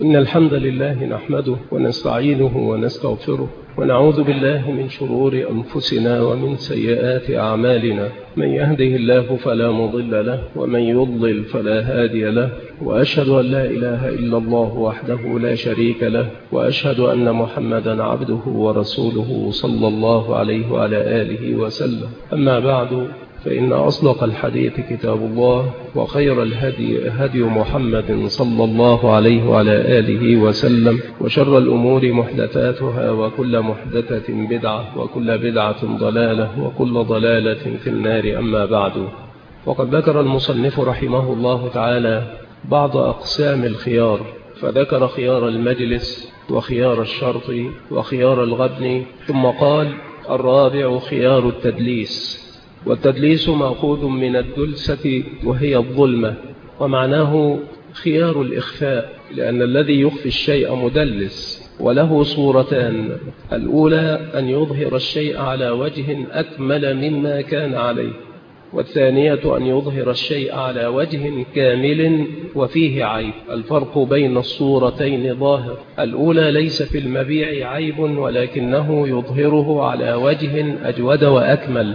إن الحمد لله نحمده ونستعينه ونستغفره ونعوذ بالله من شرور أنفسنا ومن سيئات أعمالنا. من يهده الله فلا مضل له ومن يضلل فلا هادي له، وأشهد أن لا إله إلا الله وحده لا شريك له، وأشهد أن محمدا عبده ورسوله صلى الله عليه وعلى آله وسلم. أما بعد، فإن أصدق الحديث كتاب الله، وخير الهدي هدي محمد صلى الله عليه وعلى آله وسلم، وشر الأمور محدثاتها، وكل محدثة بدعة، وكل بدعة ضلالة، وكل ضلالة في النار. أما بعد، وقد ذكر المصنف رحمه الله تعالى بعض أقسام الخيار، فذكر خيار المجلس وخيار الشرط وخيار الغبن، ثم قال: الرابع خيار التدليس. والتدليس مأخوذ من الدلسة وهي الظلمة، ومعناه خيار الإخفاء، لأن الذي يخفي الشيء مدلس، وله صورتان: الأولى أن يظهر الشيء على وجه أكمل مما كان عليه، والثانية أن يظهر الشيء على وجه كامل وفيه عيب. الفرق بين الصورتين ظاهر: الأولى ليس في المبيع عيب، ولكنه يظهره على وجه أجود وأكمل،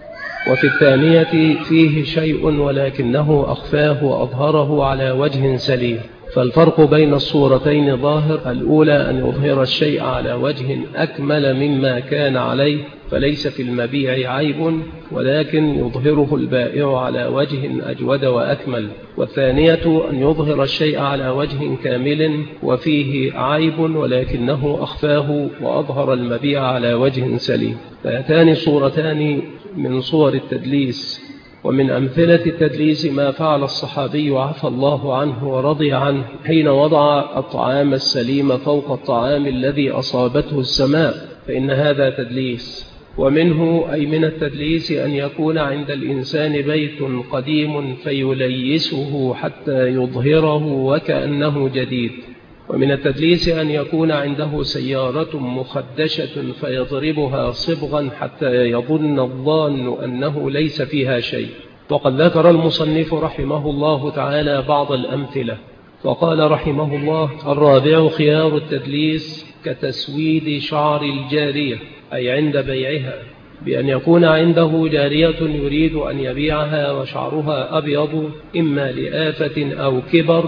وفي الثانية فيه شيء ولكنه أخفاه وأظهره على وجه سليم. فالفرق بين الصورتين ظاهر: الأولى أن يظهر الشيء على وجه أكمل مما كان عليه، فليس في المبيع عيب، ولكن يظهره البائع على وجه أجود وأكمل. والثانية أن يظهر الشيء على وجه كامل وفيه عيب، ولكنه أخفاه وأظهر المبيع على وجه سليم. فهاتان صورتان من صور التدليس. ومن أمثلة التدليس ما فعل الصحابي عفى الله عنه ورضي عنه حين وضع الطعام السليم فوق الطعام الذي أصابته السماء، فإن هذا تدليس. ومنه أي من التدليس أن يكون عند الإنسان بيت قديم فيليسه حتى يظهره وكأنه جديد. ومن التدليس أن يكون عنده سيارة مخدشة فيضربها صبغا حتى يظن الظان أنه ليس فيها شيء. وقد ذكر المصنف رحمه الله تعالى بعض الأمثلة، فقال رحمه الله: الرابع خيار التدليس كتسويد شعر الجارية، أي عند بيعها، بأن يكون عنده جارية يريد أن يبيعها وشعرها أبيض إما لآفة أو كبر،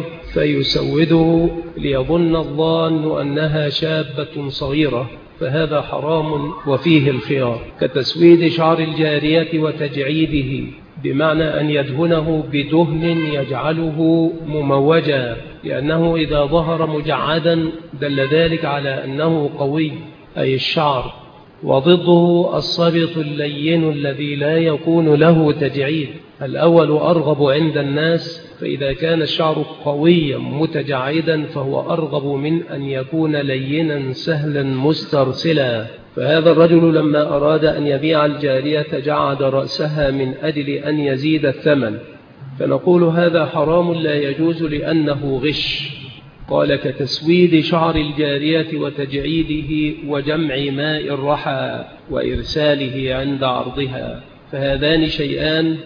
فيسوده ليظن الظان أنها شابة صغيرة، فهذا حرام وفيه الخيار. كتسويد شعر الجارية وتجعيده، بمعنى أن يدهنه بدهن يجعله مموجا، لأنه إذا ظهر مجعدا دل ذلك على أنه قوي، أي الشعر. وضده الصبط اللين الذي لا يكون له تجعيد. الأول أرغب عند الناس، فإذا كان الشعر قويا متجعدا فهو أرغب من أن يكون لينا سهلا مسترسلا. فهذا الرجل لما أراد أن يبيع الجارية جعد رأسها من أجل أن يزيد الثمن، فنقول هذا حرام لا يجوز لأنه غش. قال: كتسويد شعر الجارية وتجعيده وجمع ماء الرحى وإرساله عند عرضها، فهذان شيئان،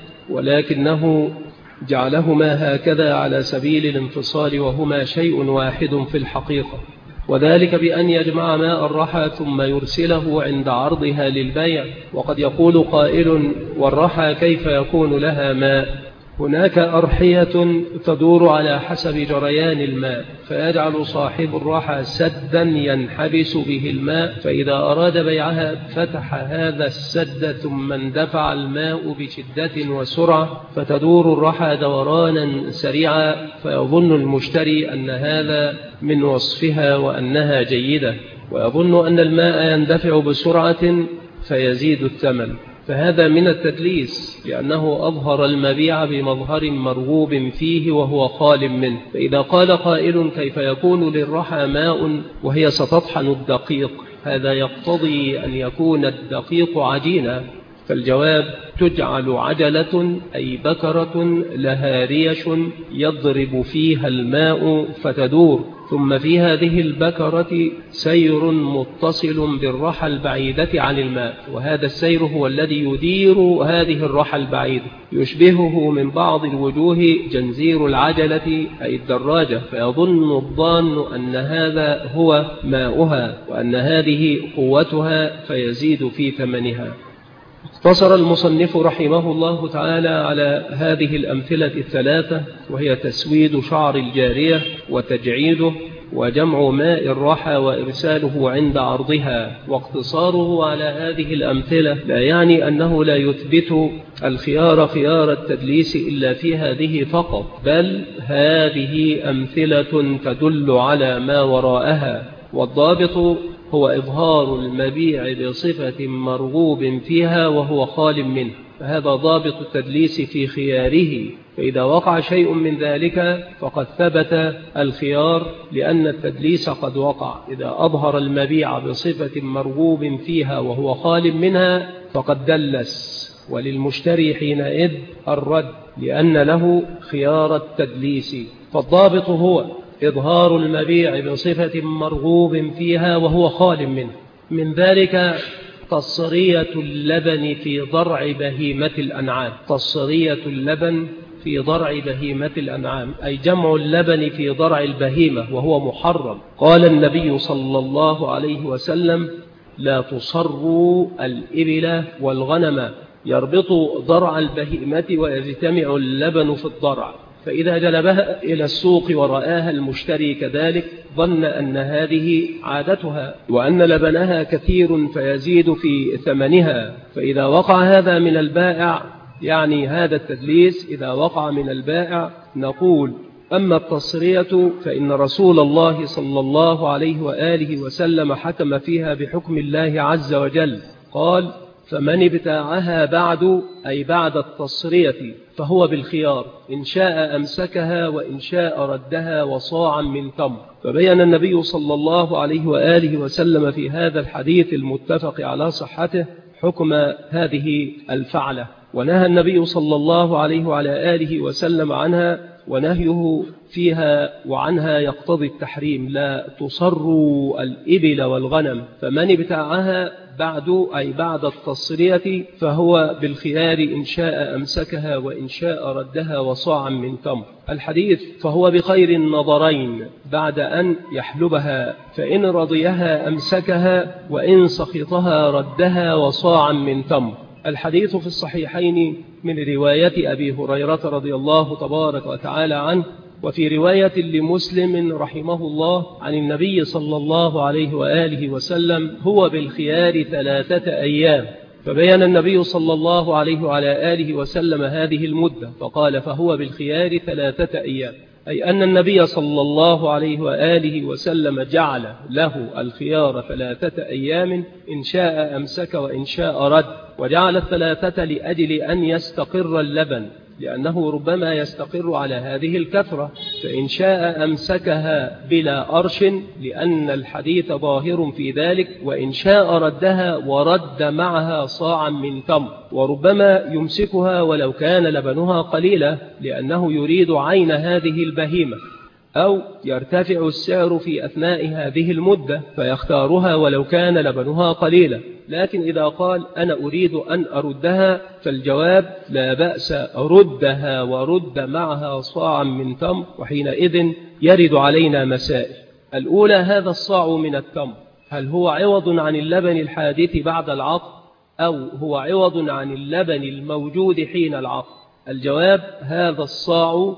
ولكنه جعلهما هكذا على سبيل الانفصال، وهما شيء واحد في الحقيقة، وذلك بأن يجمع ماء الرحى ثم يرسله عند عرضها للبيع. وقد يقول قائل: والرحى كيف يكون لها ماء؟ هناك أرحية تدور على حسب جريان الماء، فيجعل صاحب الرحى سدا ينحبس به الماء، فإذا أراد بيعها فتح هذا السد ثم اندفع الماء بشدة وسرعة، فتدور الرحى دورانا سريعا، فيظن المشتري أن هذا من وصفها وأنها جيدة، ويظن أن الماء يندفع بسرعة فيزيد الثمن. فهذا من التدليس، لأنه أظهر المبيع بمظهر مرغوب فيه وهو خال منه. فإذا قال قائل: كيف يكون للرحى ماء وهي ستطحن الدقيق؟ هذا يقتضي أن يكون الدقيق عجينا، فالجواب: تجعل عجلة أي بكرة لها ريش يضرب فيها الماء فتدور، ثم في هذه البكرة سير متصل بالرحى البعيدة عن الماء، وهذا السير هو الذي يدير هذه الرحى البعيدة، يشبهه من بعض الوجوه جنزير العجلة أي الدراجة، فيظن الظان أن هذا هو ماؤها وأن هذه قوتها فيزيد في ثمنها. اقتصر المصنف رحمه الله تعالى على هذه الأمثلة الثلاثة، وهي تسويد شعر الجارية وتجعيده وجمع ماء الرحى وإرساله عند عرضها. واقتصاره على هذه الأمثلة لا يعني أنه لا يثبت الخيار خيار التدليس إلا في هذه فقط، بل هذه أمثلة تدل على ما وراءها. والضابط هو إظهار المبيع بصفة مرغوب فيها وهو خال منه، فهذا ضابط التدليس في خياره. فإذا وقع شيء من ذلك فقد ثبت الخيار، لأن التدليس قد وقع. إذا أظهر المبيع بصفة مرغوب فيها وهو خال منها فقد دلس، وللمشتري حينئذ الرد، لأن له خيار التدليس. فالضابط هو إظهار المبيع بصفة مرغوب فيها وهو خال منه. من ذلك تصرية اللبن في ضرع بهيمة الأنعام. تصرية اللبن في ضرع بهيمة الأنعام أي جمع اللبن في ضرع البهيمة، وهو محرم. قال النبي صلى الله عليه وسلم: لا تصروا الإبل والغنم، يربط ضرع البهيمة ويجتمع اللبن في الضرع، فإذا جلبها إلى السوق ورآها المشتري كذلك ظن أن هذه عادتها وأن لبنها كثير فيزيد في ثمنها. فإذا وقع هذا من البائع، يعني هذا التدليس إذا وقع من البائع، نقول: أما التصرية فإن رسول الله صلى الله عليه وآله وسلم حكم فيها بحكم الله عز وجل، قال: فمن ابتاعها بعد أي بعد التصرية فهو بالخيار، إن شاء أمسكها وإن شاء ردها وصاعا من تمر. فبين النبي صلى الله عليه وآله وسلم في هذا الحديث المتفق على صحته حكم هذه الفعلة، ونهى النبي صلى الله عليه وعلى آله وسلم عنها، ونهيه فيها وعنها يقتضي التحريم. لا تصروا الإبل والغنم، فمن ابتاعها بعد أي بعد التصرية فهو بالخيار، إن شاء أمسكها وإن شاء ردها وصاعا من تمر. الحديث: فهو بخير النظرين بعد أن يحلبها، فإن رضيها أمسكها وإن سخطها ردها وصاعا من تمر. الحديث في الصحيحين من رواية أبي هريرة رضي الله تبارك وتعالى عنه، وفي رواية لمسلم رحمه الله عن النبي صلى الله عليه وآله وسلم: هو بالخيار 3 أيام. فبين النبي صلى الله عليه وعلى آله وسلم هذه المدة فقال: فهو بالخيار 3 أيام، أي أن النبي صلى الله عليه وآله وسلم جعل له الخيار 3 أيام، إن شاء أمسك وإن شاء رد، وجعل 3 لأجل أن يستقر اللبن، لأنه ربما يستقر على هذه الكثرة، فإن شاء أمسكها بلا أرش لأن الحديث ظاهر في ذلك، وإن شاء ردها ورد معها صاعا من تمر، وربما يمسكها ولو كان لبنها قليلا لأنه يريد عين هذه البهيمة، أو يرتفع السعر في أثناء هذه المدة فيختارها ولو كان لبنها قليلا. لكن إذا قال: أنا أريد أن أردها، فالجواب: لا بأس، ردها ورد معها صاعا من تمر. وحينئذ يرد علينا مسائل. الأولى: هذا الصاع من التمر هل هو عوض عن اللبن الحادث بعد العقد، أو هو عوض عن اللبن الموجود حين العقد؟ الجواب: هذا الصاع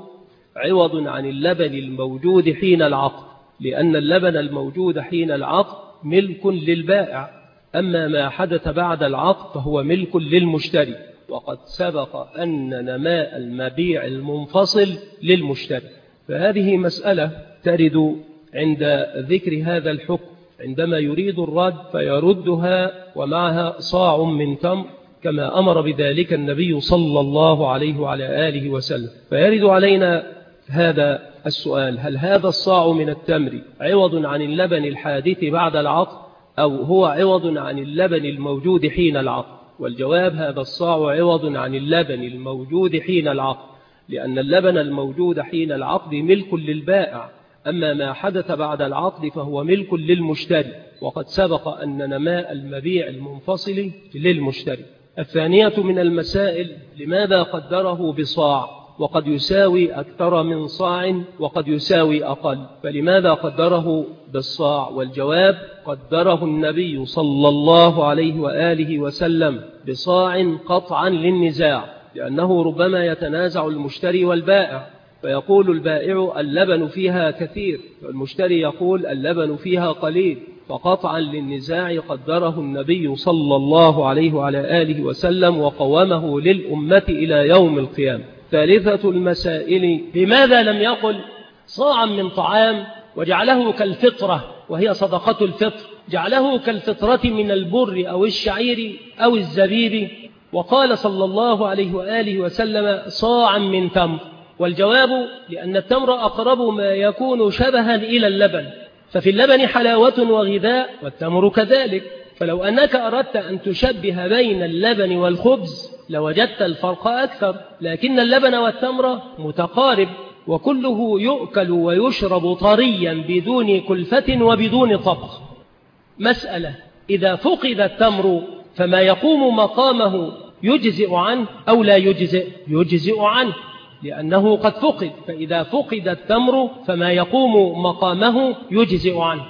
عوض عن اللبن الموجود حين العقد، لأن اللبن الموجود حين العقد ملك للبائع، أما ما حدث بعد العقد فهو ملك للمشتري، وقد سبق أن نماء المبيع المنفصل للمشتري. فهذه مسألة ترد عند ذكر هذا الحكم، عندما يريد الرد فيردها ومعها صاع من تمر، كما أمر بذلك النبي صلى الله عليه وعلى آله وسلم. فيرد علينا هذا السؤال: هل هذا الصاع من التمر عوض عن اللبن الحادث بعد العقد، أو هو عوض عن اللبن الموجود حين العقد؟ والجواب هذا الصاع عوض عن اللبن الموجود حين العقد، لأن اللبن الموجود حين العقد ملك للبائع، أما ما حدث بعد العقد فهو ملك للمشتري، وقد سبق أن نماء المبيع المنفصل للمشتري. الثانية من المسائل: لماذا قدره بصاع وقد يساوي أكثر من صاع وقد يساوي أقل؟ فلماذا قدره بالصاع؟ والجواب: قدره النبي صلى الله عليه وآله وسلم بصاع قطعا للنزاع، لأنه ربما يتنازع المشتري والبائع، فيقول البائع اللبن فيها كثير، والمشتري يقول اللبن فيها قليل، فقطعا للنزاع قدره النبي صلى الله عليه وعلى آله وسلم وقومه للأمة إلى يوم القيامة. ثالثة المسائل: لماذا لم يقل صاعا من طعام وجعله كالفطرة وهي صدقة الفطر، جعله كالفطرة من البر أو الشعير أو الزبيب، وقال صلى الله عليه وآله وسلم صاعا من تمر؟ والجواب: لأن التمر أقرب ما يكون شبها إلى اللبن، ففي اللبن حلاوة وغذاء، والتمر كذلك، فلو أنك أردت أن تشبه بين اللبن والخبز لوجدت الفرق أكثر، لكن اللبن والتمر متقارب، وكله يؤكل ويشرب طريا بدون كلفة وبدون طبخ. مسألة: إذا فقد التمر فما يقوم مقامه يجزئ عنه أو لا يجزئ؟ يجزئ عنه، لأنه قد فقد، فإذا فقد التمر فما يقوم مقامه يجزئ عنه.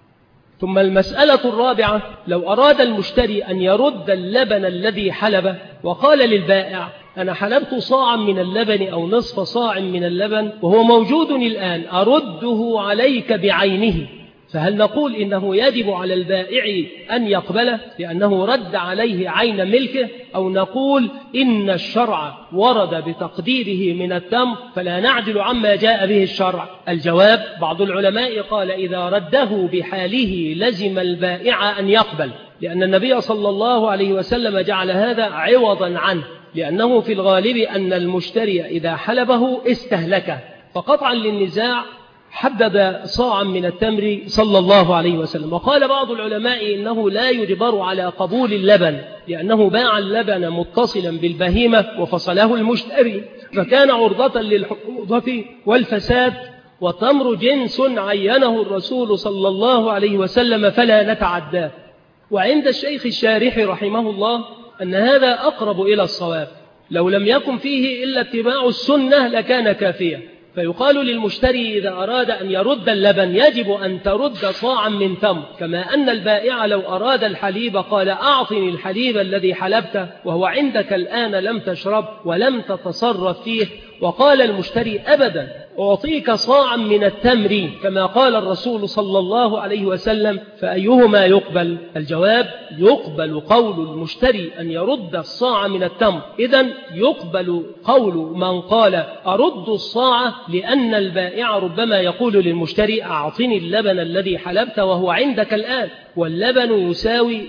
ثم المسألة الرابعة: لو أراد المشتري أن يرد اللبن الذي حلبه وقال للبائع أنا حلبت صاعا من اللبن أو نصف صاع من اللبن وهو موجود الآن، أرده عليك بعينه، فهل نقول إنه يجب على البائع أن يقبله لأنه رد عليه عين ملكه، أو نقول إن الشرع ورد بتقديره من التمر فلا نعدل عما جاء به الشرع؟ الجواب: بعض العلماء قال إذا رده بحاله لزم البائع أن يقبل، لأن النبي صلى الله عليه وسلم جعل هذا عوضا عنه، لأنه في الغالب أن المشتري إذا حلبه استهلكه، فقطعا للنزاع حدد صاعا من التمر صلى الله عليه وسلم. وقال بعض العلماء إنه لا يجبر على قبول اللبن، لأنه باع اللبن متصلا بالبهيمة وفصله المشتري، فكان عرضة للحموضة والفساد، والتمر جنس عينه الرسول صلى الله عليه وسلم فلا نتعداه. وعند الشيخ الشارح رحمه الله أن هذا أقرب إلى الصواب، لو لم يكن فيه إلا اتباع السنة لكان كافيا، فيقال للمشتري إذا أراد أن يرد اللبن يجب أن ترد صاعا من تمر، كما أن البائع لو أراد الحليب قال أعطني الحليب الذي حلبته وهو عندك الآن لم تشرب ولم تتصرف فيه، وقال المشتري أبدا أعطيك صاعا من التمر كما قال الرسول صلى الله عليه وسلم، فأيهما يقبل؟ الجواب: يقبل قول المشتري أن يرد الصاع من التمر. إذن يقبل قول من قال أرد الصاع، لأن البائع ربما يقول للمشتري أعطني اللبن الذي حلبت وهو عندك الآن، واللبن يساوي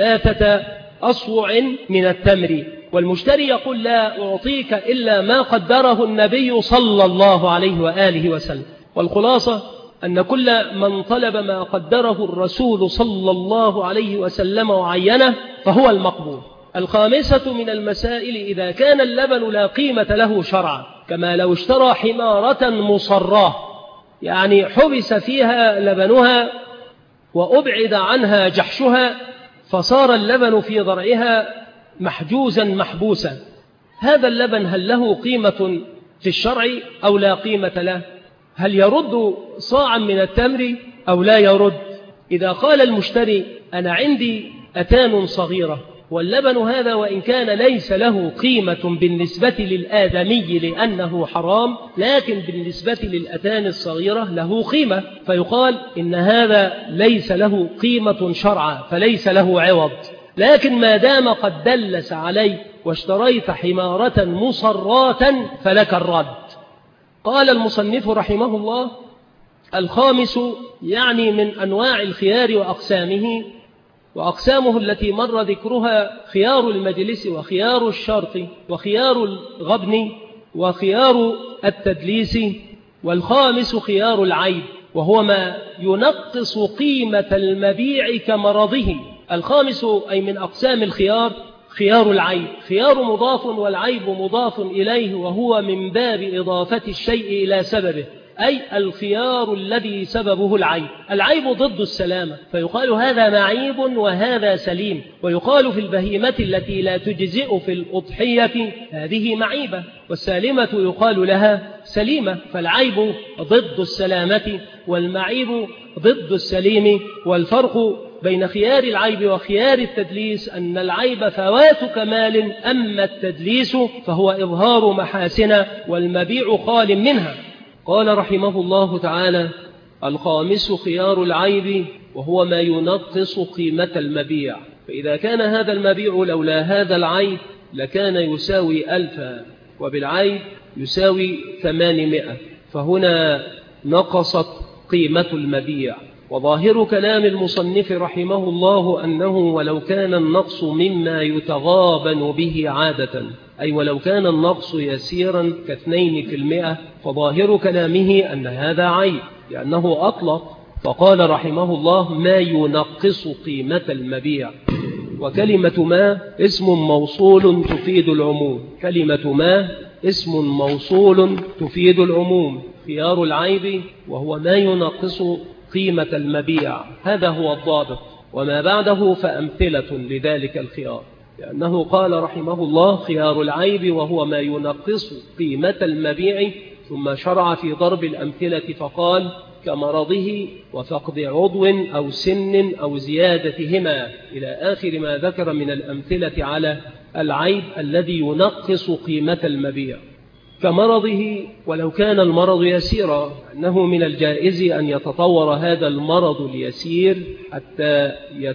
3 أصوع من التمر، والمشتري يقول لا أعطيك إلا ما قدره النبي صلى الله عليه وآله وسلم. والخلاصة أن كل من طلب ما قدره الرسول صلى الله عليه وسلم وعينه فهو المقبول. الخامسة من المسائل: إذا كان اللبن لا قيمة له شرعا، كما لو اشترى حمارة مصراه، يعني حبس فيها لبنها وأبعد عنها جحشها، فصار اللبن في ضرعها محجوزا محبوسا، هذا اللبن هل له قيمة في الشرع أو لا قيمة له؟ هل يرد صاعا من التمر أو لا يرد؟ إذا قال المشتري أنا عندي أتان صغيرة واللبن هذا وإن كان ليس له قيمة بالنسبة للآدمي لأنه حرام، لكن بالنسبة للأتان الصغيرة له قيمة، فيقال إن هذا ليس له قيمة شرعا فليس له عوض، لكن ما دام قد دلس عليه واشتريت حمارة مصراة فلك الرد. قال المصنف رحمه الله: الخامس يعني من أنواع الخيار وأقسامه، وأقسامه التي مر ذكرها خيار المجلس وخيار الشرط وخيار الغبن وخيار التدليس، والخامس خيار العيب، وهو ما ينقص قيمة المبيع كمرضه. الخامس أي من أقسام الخيار خيار العيب. خيار مضاف والعيب مضاف إليه، وهو من باب إضافة الشيء إلى سببه، أي الخيار الذي سببه العيب. العيب ضد السلامة، فيقال هذا معيب وهذا سليم. ويقال في البهيمة التي لا تجزئ في الأضحية هذه معيبة، والسالمة يقال لها سليمة. فالعيب ضد السلامة والمعيب ضد السليم. والفرق بين خيار العيب وخيار التدليس أن العيب فوات كمال، أما التدليس فهو إظهار محاسن والمبيع خال منها. قال رحمه الله تعالى: الخامس خيار العيب، وهو ما ينقص قيمة المبيع. فإذا كان هذا المبيع لولا هذا العيب لكان يساوي 1000، وبالعيب يساوي 800، فهنا نقصت قيمة المبيع. وظاهر كلام المصنف رحمه الله أنه ولو كان النقص مما يتغابن به عادة، أي ولو كان النقص يسيرا ك2%، فظاهر كلامه أن هذا عيب، لأنه أطلق فقال رحمه الله: ما ينقص قيمة المبيع. وكلمة ما اسم موصول تفيد العموم. كلمة ما اسم موصول تفيد العموم. خيار العيب وهو ما ينقص قيمة المبيع، هذا هو الضابط، وما بعده فأمثلة لذلك الخيار، لأنه قال رحمه الله: خيار العيب وهو ما ينقص قيمة المبيع، ثم شرع في ضرب الأمثلة فقال: كمرضه وفقد عضو أو سن أو زيادتهما، إلى آخر ما ذكر من الأمثلة على العيب الذي ينقص قيمة المبيع. كمرضه ولو كان المرض يسيرا، أنه من الجائز أن يتطور هذا المرض اليسير حتى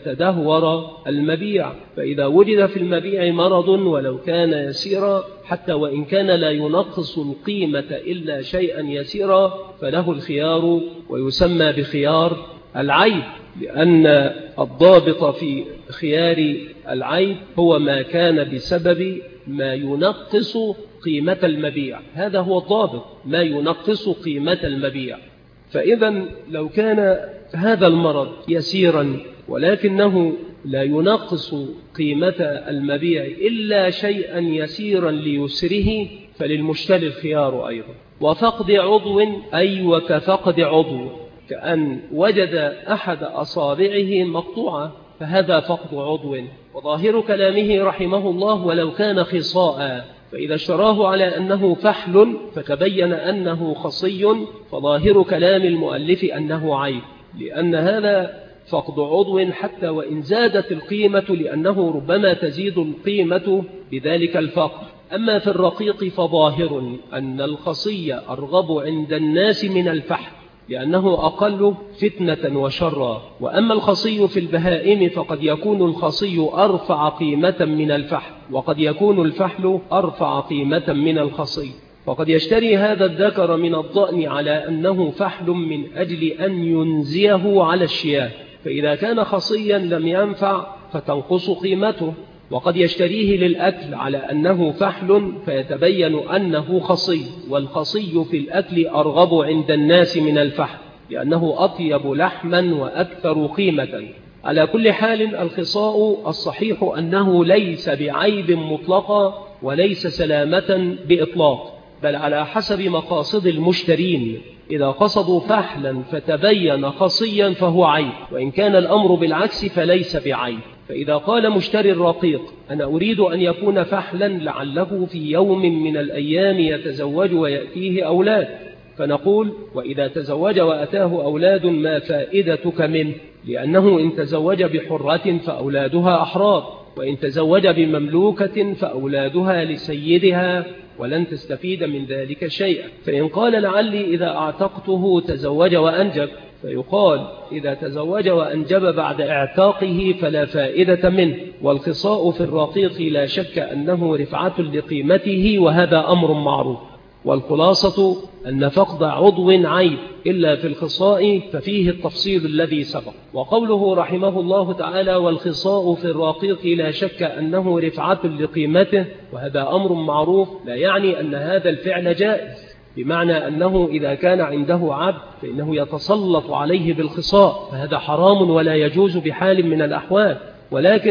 يتدهور المبيع. فإذا وجد في المبيع مرض ولو كان يسيرا، حتى وإن كان لا ينقص القيمة إلا شيئا يسيرا، فله الخيار ويسمى بخيار العيب، لأن الضابط في خيار العيب هو ما كان بسبب ما ينقص قيمة المبيع. هذا هو الضابط، ما ينقص قيمة المبيع. فإذا لو كان هذا المرض يسيرا ولكنه لا ينقص قيمة المبيع إلا شيئا يسيرا ليسره، فللمشتري الخيار أيضا. وفقد عضو، أي وكفقد عضو، كأن وجد أحد أصابعه مقطوعة، فهذا فقد عضو. وظاهر كلامه رحمه الله: ولو كان خصاء، فإذا اشتراه على أنه فحل فتبين أنه خصي، فظاهر كلام المؤلف أنه عيب، لأن هذا فقد عضو حتى وإن زادت القيمة، لأنه ربما تزيد القيمة بذلك الفقد. أما في الرقيق فظاهر أن الخصي أرغب عند الناس من الفحل، لأنه أقل فتنة وشرا. وأما الخصي في البهائم فقد يكون الخصي أرفع قيمة من الفحل، وقد يكون الفحل أرفع قيمة من الخصي. فقد يشتري هذا الذكر من الضأن على أنه فحل من أجل أن ينزيه على الشياه، فإذا كان خصيا لم ينفع فتنقص قيمته. وقد يشتريه للأكل على أنه فحل فيتبين أنه خصي، والخصي في الأكل أرغب عند الناس من الفحل، لأنه أطيب لحما وأكثر قيمة. على كل حال الخصاء الصحيح أنه ليس بعيب مطلقا وليس سلامة بإطلاق، بل على حسب مقاصد المشترين. إذا قصدوا فحلا فتبين خصيا فهو عيب، وإن كان الأمر بالعكس فليس بعيب. فإذا قال مشتري الرقيق: أنا أريد أن يكون فحلا لعله في يوم من الأيام يتزوج ويأتيه أولاد، فنقول: وإذا تزوج وأتاه أولاد ما فائدتك منه؟ لأنه إن تزوج بحرة فأولادها أحرار، وإن تزوج بمملوكة فأولادها لسيدها، ولن تستفيد من ذلك شيئا. فإن قال: لعلي إذا أعتقته تزوج وأنجب، فيقال: إذا تزوج وأنجب بعد اعتاقه فلا فائدة منه. والخصاء في الرقيق لا شك أنه رفعة لقيمته، وهذا أمر معروف. والخلاصة أن فقد عضو عيب، إلا في الخصاء ففيه التفصيل الذي سبق. وقوله رحمه الله تعالى: والخصاء في الرقيق لا شك أنه رفعة لقيمته، وهذا أمر معروف، لا يعني أن هذا الفعل جائز، بمعنى أنه إذا كان عنده عبد فإنه يتسلط عليه بالخصاء، فهذا حرام ولا يجوز بحال من الأحوال. ولكن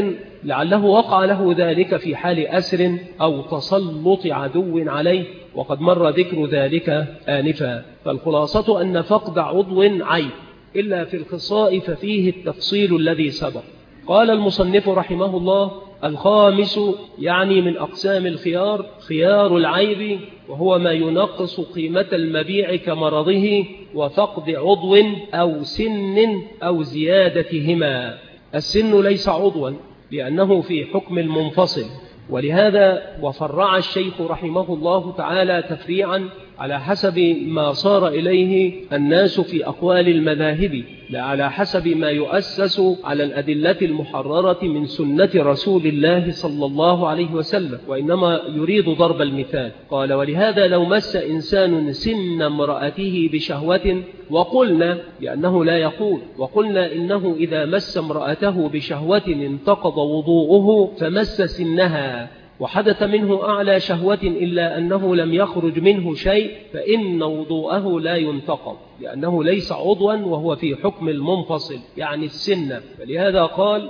لعله وقع له ذلك في حال أسر أو تسلط عدو عليه، وقد مر ذكر ذلك آنفا. فالخلاصة أن فقد عضو عيب، إلا في الخصاء ففيه التفصيل الذي سبق. قال المصنف رحمه الله: الخامس يعني من أقسام الخيار خيار العيب، وهو ما ينقص قيمة المبيع كمرضه وفقد عضو أو سن أو زيادتهما. السن ليس عضوا لأنه في حكم المنفصل، ولهذا وفرع الشيخ رحمه الله تعالى تفريعا على حسب ما صار إليه الناس في أقوال المذاهب، لا على حسب ما يؤسس على الأدلة المحررة من سنة رسول الله صلى الله عليه وسلم، وإنما يريد ضرب المثال. قال: ولهذا لو مس إنسان سن امرأته بشهوة، وقلنا لأنه لا يقول، وقلنا إنه إذا مس امرأته بشهوة انتقض وضوءه فمس سنها وحدث منه أعلى شهوة إلا أنه لم يخرج منه شيء، فإن وضوءه لا ينتقض لأنه ليس عضوا وهو في حكم المنفصل يعني السن. فلهذا قال: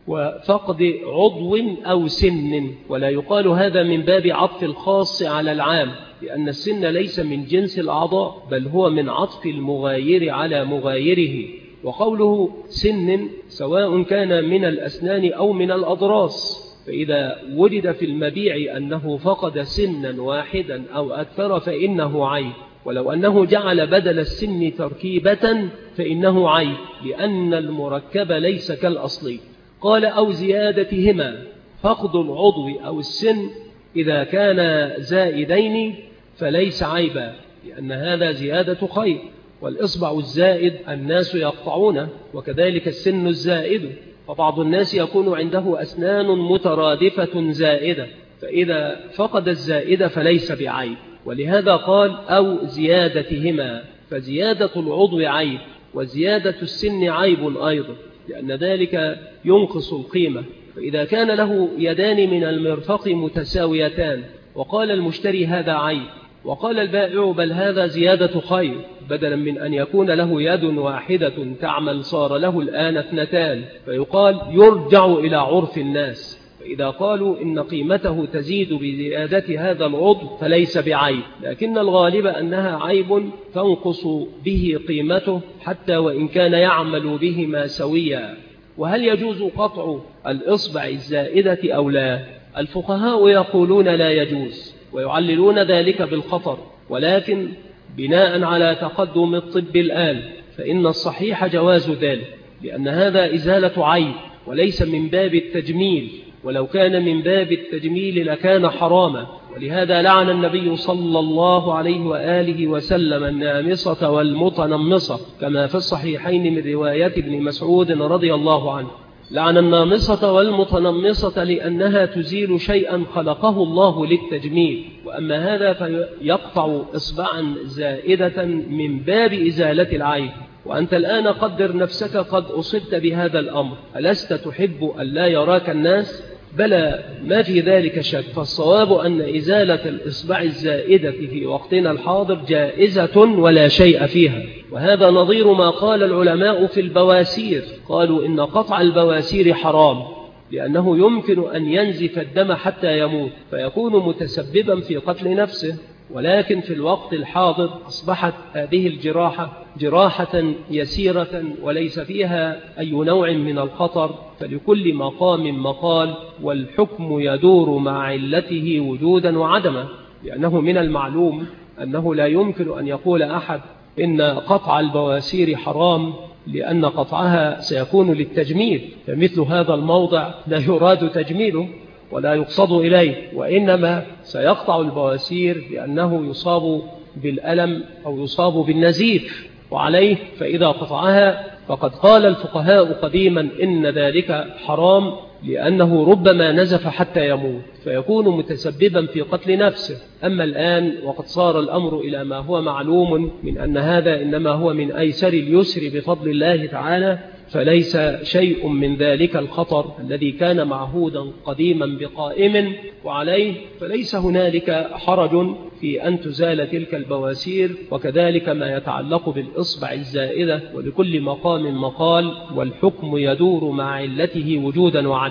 وفقد عضو أو سن، ولا يقال هذا من باب عطف الخاص على العام، لأن السن ليس من جنس الأعضاء بل هو من عطف المغاير على مغايره. وقوله سن سواء كان من الأسنان أو من الأضراس، فإذا ولد في المبيع أنه فقد سنا واحدا أو أكثر فإنه عيب، ولو أنه جعل بدل السن تركيبة فإنه عيب، لأن المركب ليس كالأصلي. قال: أو زيادتهما، فقد العضو أو السن إذا كان زائدين فليس عيبا، لأن هذا زيادة خير، والإصبع الزائد الناس يقطعونه، وكذلك السن الزائد، فبعض الناس يكون عنده أسنان مترادفة زائدة، فإذا فقد الزائدة فليس بعيب. ولهذا قال: أو زيادتهما، فزيادة العضو عيب وزيادة السن عيب أيضا، لأن ذلك ينقص القيمة. فإذا كان له يدان من المرفق متساويتان وقال المشتري هذا عيب، وقال البائع بل هذا زيادة خير، بدلا من أن يكون له يد واحدة تعمل صار له الآن اثنتان، فيقال يرجع إلى عرف الناس. فإذا قالوا إن قيمته تزيد بزيادة هذا العضو فليس بعيب، لكن الغالب أنها عيب تنقص به قيمته حتى وإن كان يعمل بهما سويا. وهل يجوز قطع الإصبع الزائدة أو لا؟ الفقهاء يقولون لا يجوز، ويعللون ذلك بالخطر، ولكن بناء على تقدم الطب الآن فإن الصحيح جواز ذلك، لأن هذا إزالة عيب وليس من باب التجميل، ولو كان من باب التجميل لكان حراما. ولهذا لعن النبي صلى الله عليه وآله وسلم النامصة والمتنمصة، كما في الصحيحين من رواية ابن مسعود رضي الله عنه. لعن النامصة والمتنمصة لأنها تزيل شيئا خلقه الله للتجميل، وأما هذا فيقطع إصبعا زائدة من باب إزالة العيب. وأنت الآن قدر نفسك قد أصبت بهذا الأمر، ألست تحب أن لا يراك الناس؟ بلى، ما في ذلك شك. فالصواب أن إزالة الإصبع الزائدة في وقتنا الحاضر جائزة ولا شيء فيها، وهذا نظير ما قال العلماء في البواسير، قالوا إن قطع البواسير حرام لأنه يمكن أن ينزف الدم حتى يموت فيكون متسببا في قتل نفسه. ولكن في الوقت الحاضر أصبحت هذه الجراحة جراحة يسيرة وليس فيها أي نوع من الخطر، فلكل مقام مقال، والحكم يدور مع علته وجودا وعدما. لأنه من المعلوم أنه لا يمكن أن يقول أحد إن قطع البواسير حرام لأن قطعها سيكون للتجميل، فمثل هذا الموضع لا يراد تجميله ولا يقصد إليه، وإنما سيقطع البواسير لأنه يصاب بالألم أو يصاب بالنزيف، وعليه فإذا قطعها فقد قال الفقهاء قديما إن ذلك حرام، لأنه ربما نزف حتى يموت فيكون متسببا في قتل نفسه. أما الآن وقد صار الأمر إلى ما هو معلوم من أن هذا إنما هو من أيسر اليسر بفضل الله تعالى، فليس شيء من ذلك الخطر الذي كان معهودا قديما بقائم، وعليه فليس هنالك حرج في أن تزال تلك البواسير، وكذلك ما يتعلق بالإصبع الزائدة، ولكل مقام مقال، والحكم يدور مع علته وجودا وعدما.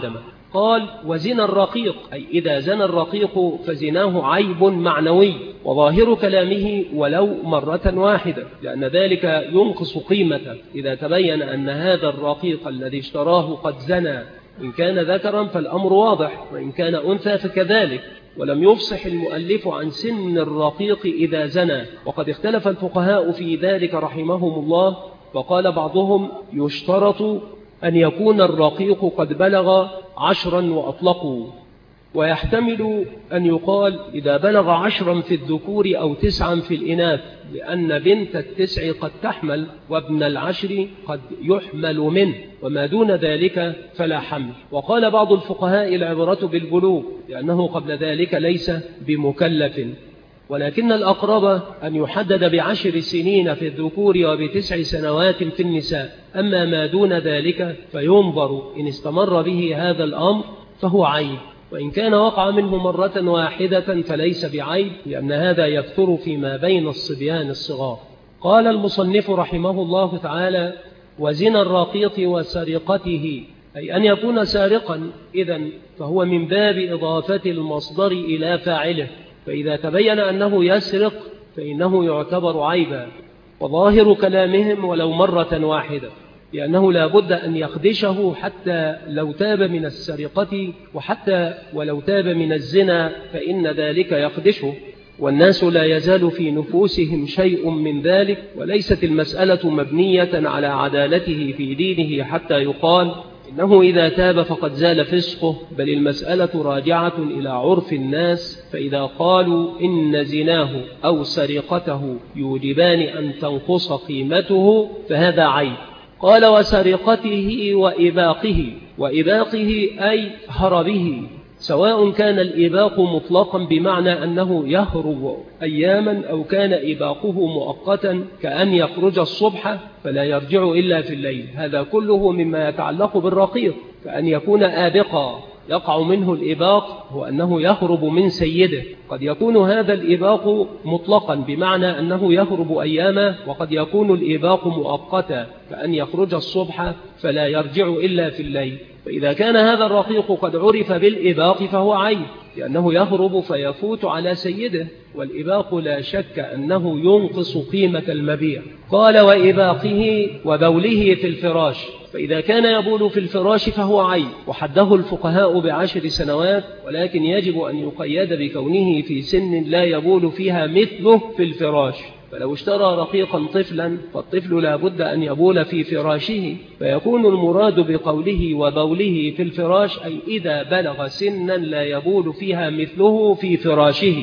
قال وزنا الرقيق، أي إذا زنى الرقيق فزناه عيب معنوي، وظاهر كلامه ولو مرة واحدة، لأن ذلك ينقص قيمته إذا تبين أن هذا الرقيق الذي اشتراه قد زنى. إن كان ذكرا فالأمر واضح، وإن كان أنثى فكذلك. ولم يفصح المؤلف عن سن الرقيق إذا زنى، وقد اختلف الفقهاء في ذلك رحمهم الله، فقال بعضهم يشترط أن يكون الرقيق قد بلغ 10 وأطلقوا، ويحتمل أن يقال إذا بلغ 10 في الذكور أو 9 في الإناث، لأن بنت 9 قد تحمل، وابن 10 قد يحمل منه، وما دون ذلك فلا حمل. وقال بعض الفقهاء العبرة بالبلوغ، لأنه قبل ذلك ليس بمكلف، ولكن الأقرب أن يحدد ب10 سنين في الذكور وب9 سنوات في النساء. أما ما دون ذلك فينظر إن استمر به هذا الأمر فهو عيب، وإن كان وقع منه مرة واحدة فليس بعيب، لأن هذا يكثر فيما بين الصبيان الصغار. قال المصنف رحمه الله تعالى وزنا الرقيق وسرقته، أي أن يكون سارقا، إذن فهو من باب إضافة المصدر إلى فاعله، فإذا تبين أنه يسرق فإنه يعتبر عيبا. وظاهر كلامهم ولو مرة واحدة، لأنه لا بد أن يخدشه حتى لو تاب من السرقة، وحتى ولو تاب من الزنا فإن ذلك يخدشه، والناس لا يزال في نفوسهم شيء من ذلك، وليست المسألة مبنية على عدالته في دينه حتى يقال إنه إذا تاب فقد زال فسقه، بل المسألة راجعة إلى عرف الناس، فإذا قالوا إن زناه أو سرقته يوجبان أن تنقص قيمته فهذا عيب. قال وسرقته وإباقه، وإباقه أي هربه، سواء كان الإباق مطلقا بمعنى أنه يهرب أياما، أو كان إباقه مؤقتا كأن يخرج الصبح فلا يرجع إلا في الليل. هذا كله مما يتعلق بالرقيق، كأن يكون آبقا يقع منه الإباق هو أنه يهرب من سيده. قد يكون هذا الإباق مطلقا بمعنى أنه يهرب أياما، وقد يكون الإباق مؤقتا كأن يخرج الصبح فلا يرجع إلا في الليل. فإذا كان هذا الرقيق قد عرف بالإباق فهو عيب، لأنه يهرب فيفوت على سيده، والإباق لا شك أنه ينقص قيمة المبيع. قال وإباقه وبوله في الفراش، فإذا كان يبول في الفراش فهو عيب، وحده الفقهاء ب10 سنوات، ولكن يجب أن يقيد بكونه في سن لا يبول فيها مثله في الفراش. فلو اشترى رقيقا طفلا فالطفل لا بد أن يبول في فراشه، فيكون المراد بقوله وبوله في الفراش أي إذا بلغ سنا لا يبول فيها مثله في فراشه.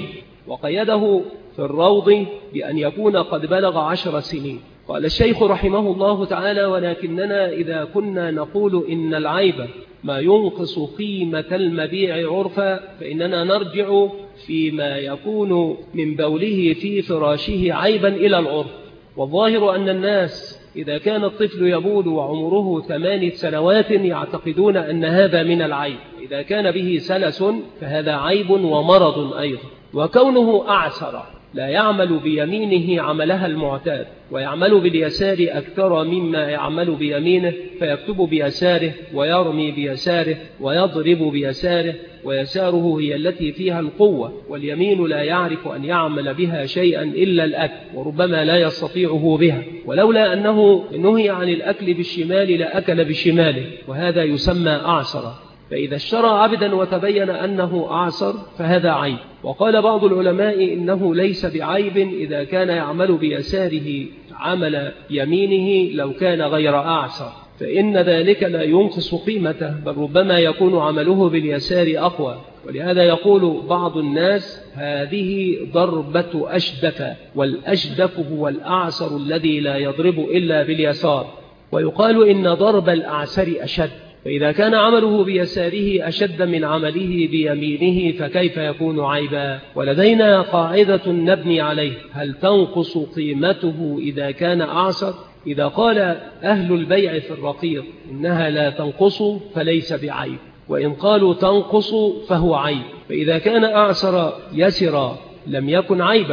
وقيده في الروض بأن يكون قد بلغ 10 سنين. قال الشيخ رحمه الله تعالى ولكننا إذا كنا نقول إن العيب ما ينقص قيمة المبيع عرفا، فإننا نرجع فيما يكون من بوله في فراشه عيبا إلى العرف. والظاهر أن الناس إذا كان الطفل يبول وعمره 8 سنوات يعتقدون أن هذا من العيب، إذا كان به سلس فهذا عيب ومرض أيضا. وكونه أعسر لا يعمل بيمينه عملها المعتاد، ويعمل باليسار أكثر مما يعمل بيمينه، فيكتب بيساره ويرمي بيساره ويضرب بيساره، ويساره هي التي فيها القوة، واليمين لا يعرف أن يعمل بها شيئا إلا الأكل، وربما لا يستطيعه بها، ولولا أنه نهي عن الأكل بالشمال لأكل بشماله، وهذا يسمى أعسر. فإذا اشترى عبدا وتبين أنه أعسر فهذا عيب. وقال بعض العلماء إنه ليس بعيب إذا كان يعمل بيساره عمل يمينه لو كان غير أعسر، فإن ذلك لا ينقص قيمته، بل ربما يكون عمله باليسار أقوى. ولهذا يقول بعض الناس هذه ضربة أشدف، والأشدف هو الأعسر الذي لا يضرب إلا باليسار، ويقال إن ضرب الأعسر أشد. فإذا كان عمله بيساره أشد من عمله بيمينه فكيف يكون عيبا؟ ولدينا قاعدة نبني عليه: هل تنقص قيمته إذا كان أعسر؟ إذا قال أهل البيع في الرقيق إنها لا تنقص فليس بعيب، وإن قالوا تنقص فهو عيب. فإذا كان أعسر يسرا لم يكن عيبا،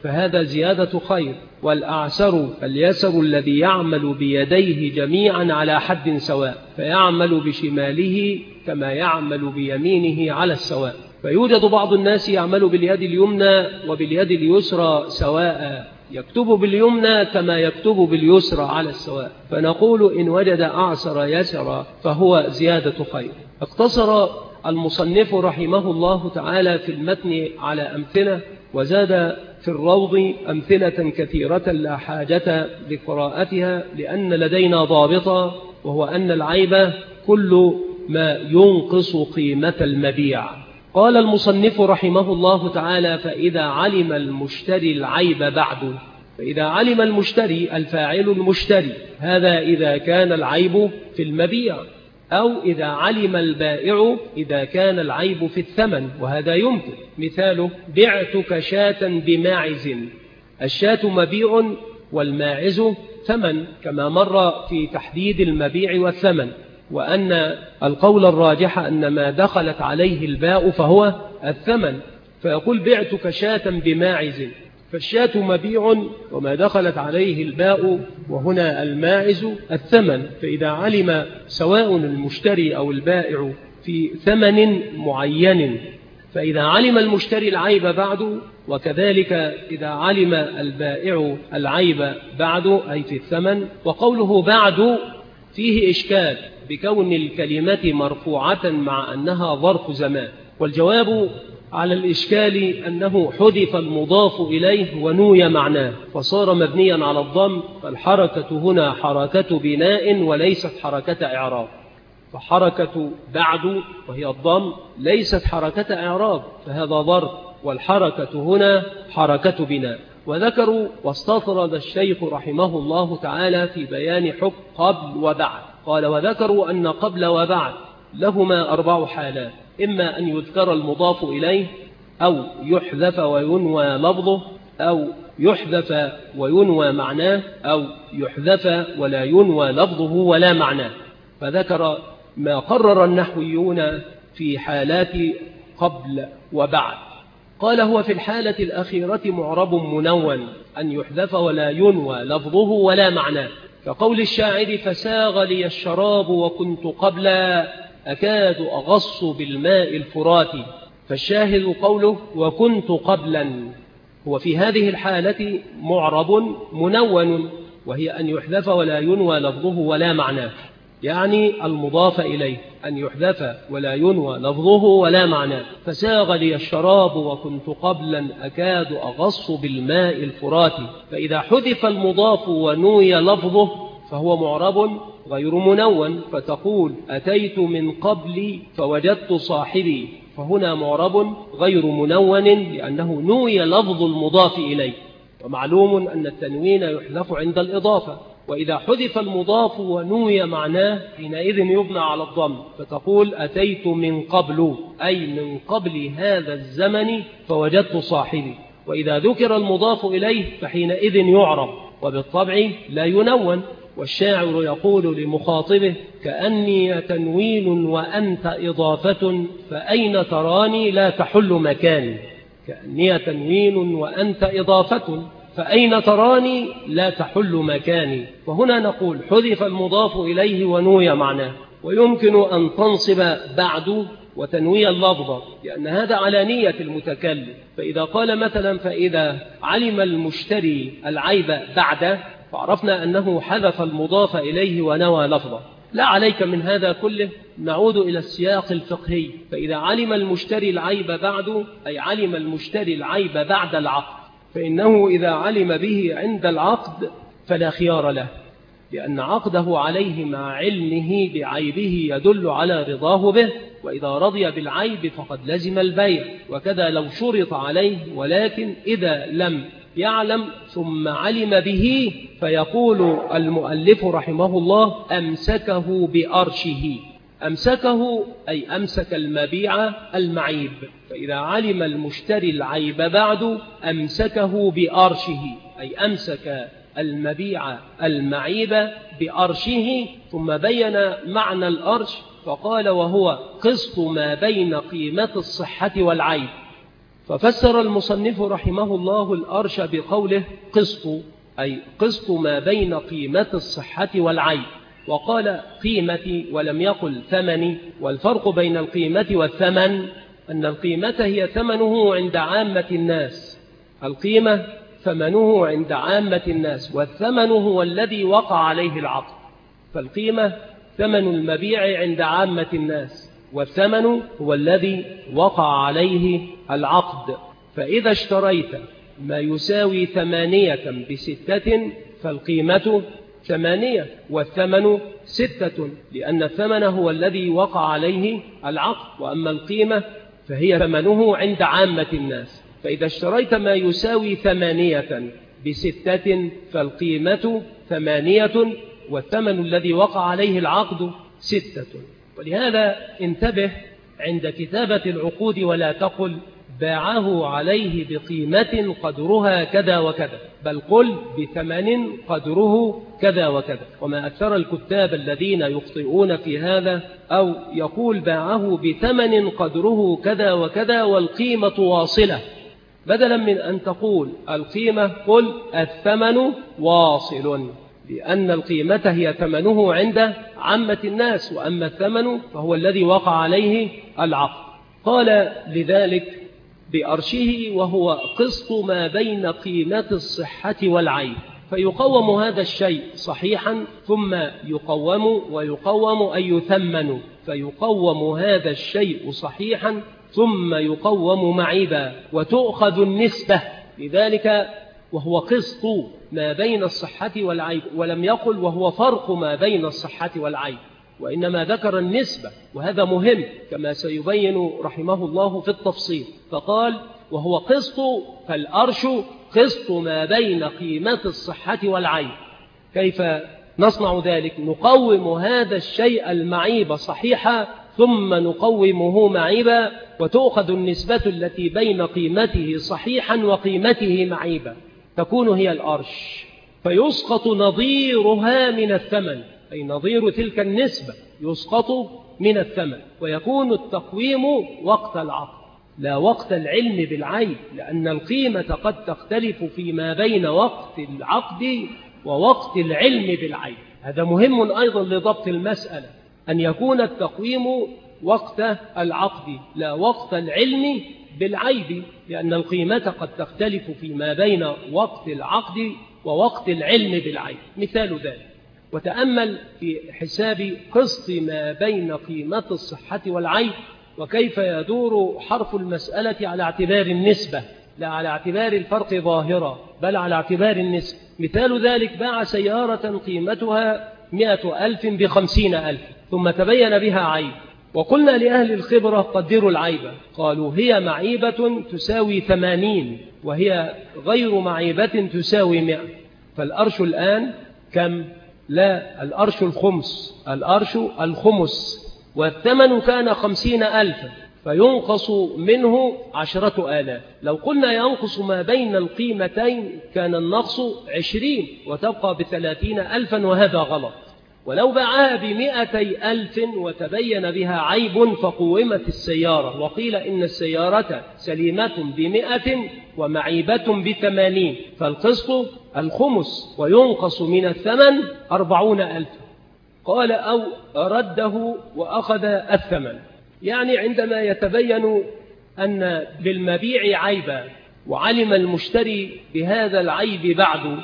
فهذا زيادة خير. والأعسر اليسر الذي يعمل بيديه جميعا على حد سواء، فيعمل بشماله كما يعمل بيمينه على السواء. فيوجد بعض الناس يعمل باليد اليمنى وباليد اليسرى سواء، يكتب باليمنى كما يكتب باليسرى على السواء. فنقول إن وجد أعسر يسر فهو زيادة خير. اقتصر المصنف رحمه الله تعالى في المتن على أمثلة، وزاد في الروض أمثلة كثيرة لا حاجة لقراءتها، لأن لدينا ضابطا، وهو أن العيب كل ما ينقص قيمة المبيع. قال المصنف رحمه الله تعالى: فإذا علم المشتري العيب بعد. فإذا علم المشتري الفاعل المشتري، هذا إذا كان العيب في المبيع، أو إذا علم البائع إذا كان العيب في الثمن، وهذا يمكن. مثاله: بعتك شاة بماعز. الشاة مبيع والماعز ثمن، كما مر في تحديد المبيع والثمن، وأن القول الراجح أن ما دخلت عليه الباء فهو الثمن. فيقول: بعتك شاة بماعز، فالشاة مبيع وما دخلت عليه الباء، وهنا الماعز الثمن. فإذا علم سواء المشتري أو البائع في ثمن معين، فإذا علم المشتري العيب بعد، وكذلك إذا علم البائع العيب بعد أي في الثمن. وقوله بعد فيه إشكال بكون الكلمة مرفوعة مع أنها ظرف زمان، والجواب على الإشكال أنه حذف المضاف إليه ونوي معناه فصار مبنيا على الضم، فالحركة هنا حركة بناء وليست حركة إعراب. فحركة بعد وهي الضم ليست حركة إعراب، فهذا ظرف، والحركة هنا حركة بناء. وذكروا واستطرد الشيخ رحمه الله تعالى في بيان حكم قبل وبعد. قال: وذكروا أن قبل وبعد لهما 4 حالات: إما أن يذكر المضاف إليه، أو يحذف وينوى لفظه، أو يحذف وينوى معناه، أو يحذف ولا ينوى لفظه ولا معناه. فذكر ما قرر النحويون في حالات قبل وبعد. قال: هو في الحالة الأخيرة معرب منون، أن يحذف ولا ينوى لفظه ولا معناه، كقول الشاعر: فساغ لي الشراب وكنت قبل أكاد أغص بالماء الفرات. فالشاهد قوله وكنت قبلا، هو في هذه الحالة معرب منون، وهي أن يحذف ولا ينوى لفظه ولا معناه، يعني المضاف إليه أن يحذف ولا ينوى لفظه ولا معناه. فساغ لي الشراب وكنت قبلا أكاد أغص بالماء الفرات. فإذا حذف المضاف ونوي لفظه فهو معرب غير منون، فتقول: أتيت من قبل فوجدت صاحبي، فهنا معرب غير منون لأنه نوي لفظ المضاف إليه. ومعلوم أن التنوين يحذف عند الإضافة، وإذا حذف المضاف ونوي معناه حينئذ يبنى على الضم، فتقول: أتيت من قبل، أي من قبل هذا الزمن فوجدت صاحبي. وإذا ذكر المضاف إليه فحينئذ يعرب، وبالطبع لا ينون. والشاعر يقول لمخاطبه: كأني تنوين وأنت إضافة، فأين تراني لا تحل مكاني. كأني تنوين وأنت إضافة، فأين تراني لا تحل مكاني. وهنا نقول: حذف المضاف إليه ونوي معناه. ويمكن أن تنصب بعد وتنوي اللفظ، لأن هذا على نية المتكلم. فإذا قال مثلا: فإذا علم المشتري العيب بعد، فعرفنا أنه حذف المضاف إليه ونوى لفظه. لا عليك من هذا كله، نعود إلى السياق الفقهي. فإذا علم المشتري العيب بعد، أي علم المشتري العيب بعد العقد، فإنه إذا علم به عند العقد فلا خيار له، لأن عقده عليه مع علمه بعيبه يدل على رضاه به، وإذا رضي بالعيب فقد لزم البيع. وكذا لو شرط عليه، ولكن إذا لم يعلم ثم علم به فيقول المؤلف رحمه الله: أمسكه بأرشه. أمسكه أي أمسك المبيع المعيب. فإذا علم المشتري العيب بعد أمسكه بأرشه، أي أمسك المبيع المعيب بأرشه. ثم بين معنى الأرش فقال: وهو قسط ما بين قيمة الصحة والعيب. ففسر المصنف رحمه الله الأرش بقوله قسط، أي قسط ما بين قيمة الصحة والعيب، وقال قيمة ولم يقل ثمن. والفرق بين القيمة والثمن أن القيمة هي ثمنه عند عامة الناس، القيمة ثمنه عند عامة الناس، والثمن هو الذي وقع عليه العقد. فالقيمة ثمن المبيع عند عامة الناس، والثمن هو الذي وقع عليه العقد. فإذا اشتريت ما يساوي 8 ب6 فالقيمة 8 والثمن 6، لأن الثمن هو الذي وقع عليه العقد، وأما القيمة فهي ثمنه عند عامة الناس. فإذا اشتريت ما يساوي 8 ب6 فالقيمة 8 والثمن الذي وقع عليه العقد 6. ولهذا انتبه عند كتابة العقود ولا تقل باعه عليه بقيمة قدرها كذا وكذا، بل قل بثمن قدره كذا وكذا. وما أكثر الكتاب الذين يخطئون في هذا، أو يقول باعه بثمن قدره كذا وكذا والقيمة واصلة، بدلا من أن تقول القيمة قل الثمن واصل، لأن القيمة هي ثمنه عند عامة الناس، وأما الثمن فهو الذي وقع عليه العقد. قال لذلك بأرشه وهو قسط ما بين قيمة الصحة والعيب، فيقوم هذا الشيء صحيحا ثم يقوم، ويقوم أي يثمن، فيقوم هذا الشيء صحيحا ثم يقوم معيبا وتؤخذ النسبة. لذلك وهو قسط ما بين الصحة والعيب، ولم يقل وهو فرق ما بين الصحة والعيب، وإنما ذكر النسبة، وهذا مهم كما سيبين رحمه الله في التفصيل. فقال وهو قسط، فالأرش قسط ما بين قيمة الصحة والعيب. كيف نصنع ذلك؟ نقوم هذا الشيء المعيب صحيحا ثم نقومه معيبا، وتؤخذ النسبة التي بين قيمته صحيحا وقيمته معيبا، تكون هي الأرش، فيسقط نظيرها من الثمن، أي نظير تلك النسبة يسقط من الثمن، ويكون التقويم وقت العقد لا وقت العلم بالعيب، لأن القيمة قد تختلف فيما بين وقت العقد ووقت العلم بالعيب. هذا مهم أيضا لضبط المسألة، أن يكون التقويم وقت العقد لا وقت العلم بالعيب، لأن القيمة قد تختلف فيما بين وقت العقد ووقت العلم بالعيب. مثال ذلك، وتأمل في حساب قسط ما بين قيمة الصحة والعيب، وكيف يدور حرف المسألة على اعتبار النسبة لا على اعتبار الفرق ظاهرة، بل على اعتبار النسبة. مثال ذلك، باع سيارة قيمتها 100,000 ب50,000 ثم تبين بها عيب، وقلنا لأهل الخبرة قدروا العيب، قالوا هي معيبة تساوي 80 وهي غير معيبة تساوي 100، فالأرش الآن كم؟ لا، الأرش الخمس، الأرش الخمس، والثمن كان 50,000 فينقص منه 10,000. لو قلنا ينقص ما بين القيمتين كان النقص 20 وتبقى ب30,000، وهذا غلط. ولو باعها ب200,000 وتبين بها عيب فقومت السيارة، وقيل إن السيارة سليمة ب100 ومعيبة ب80، فالقسط الخمس وينقص من الثمن 40,000. قال أو رده وأخذ الثمن، يعني عندما يتبين أن للمبيع عيبا وعلم المشتري بهذا العيب بعد،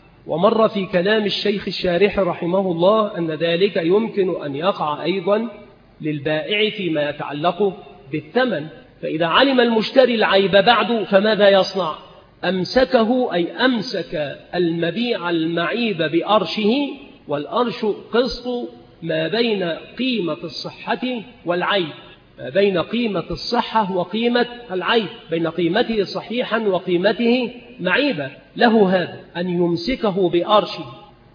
ومر في كلام الشيخ الشارح رحمه الله أن ذلك يمكن أن يقع أيضا للبائع فيما يتعلق بالثمن. فإذا علم المشتري العيب بعد فماذا يصنع؟ أمسكه، أي أمسك المبيع المعيب بأرشه، والأرش قسط ما بين قيمة الصحة والعيب، ما بين قيمة الصحة وقيمة العيب، بين قيمته صحيحا وقيمته معيبة. له هذا أن يمسكه بأرشه،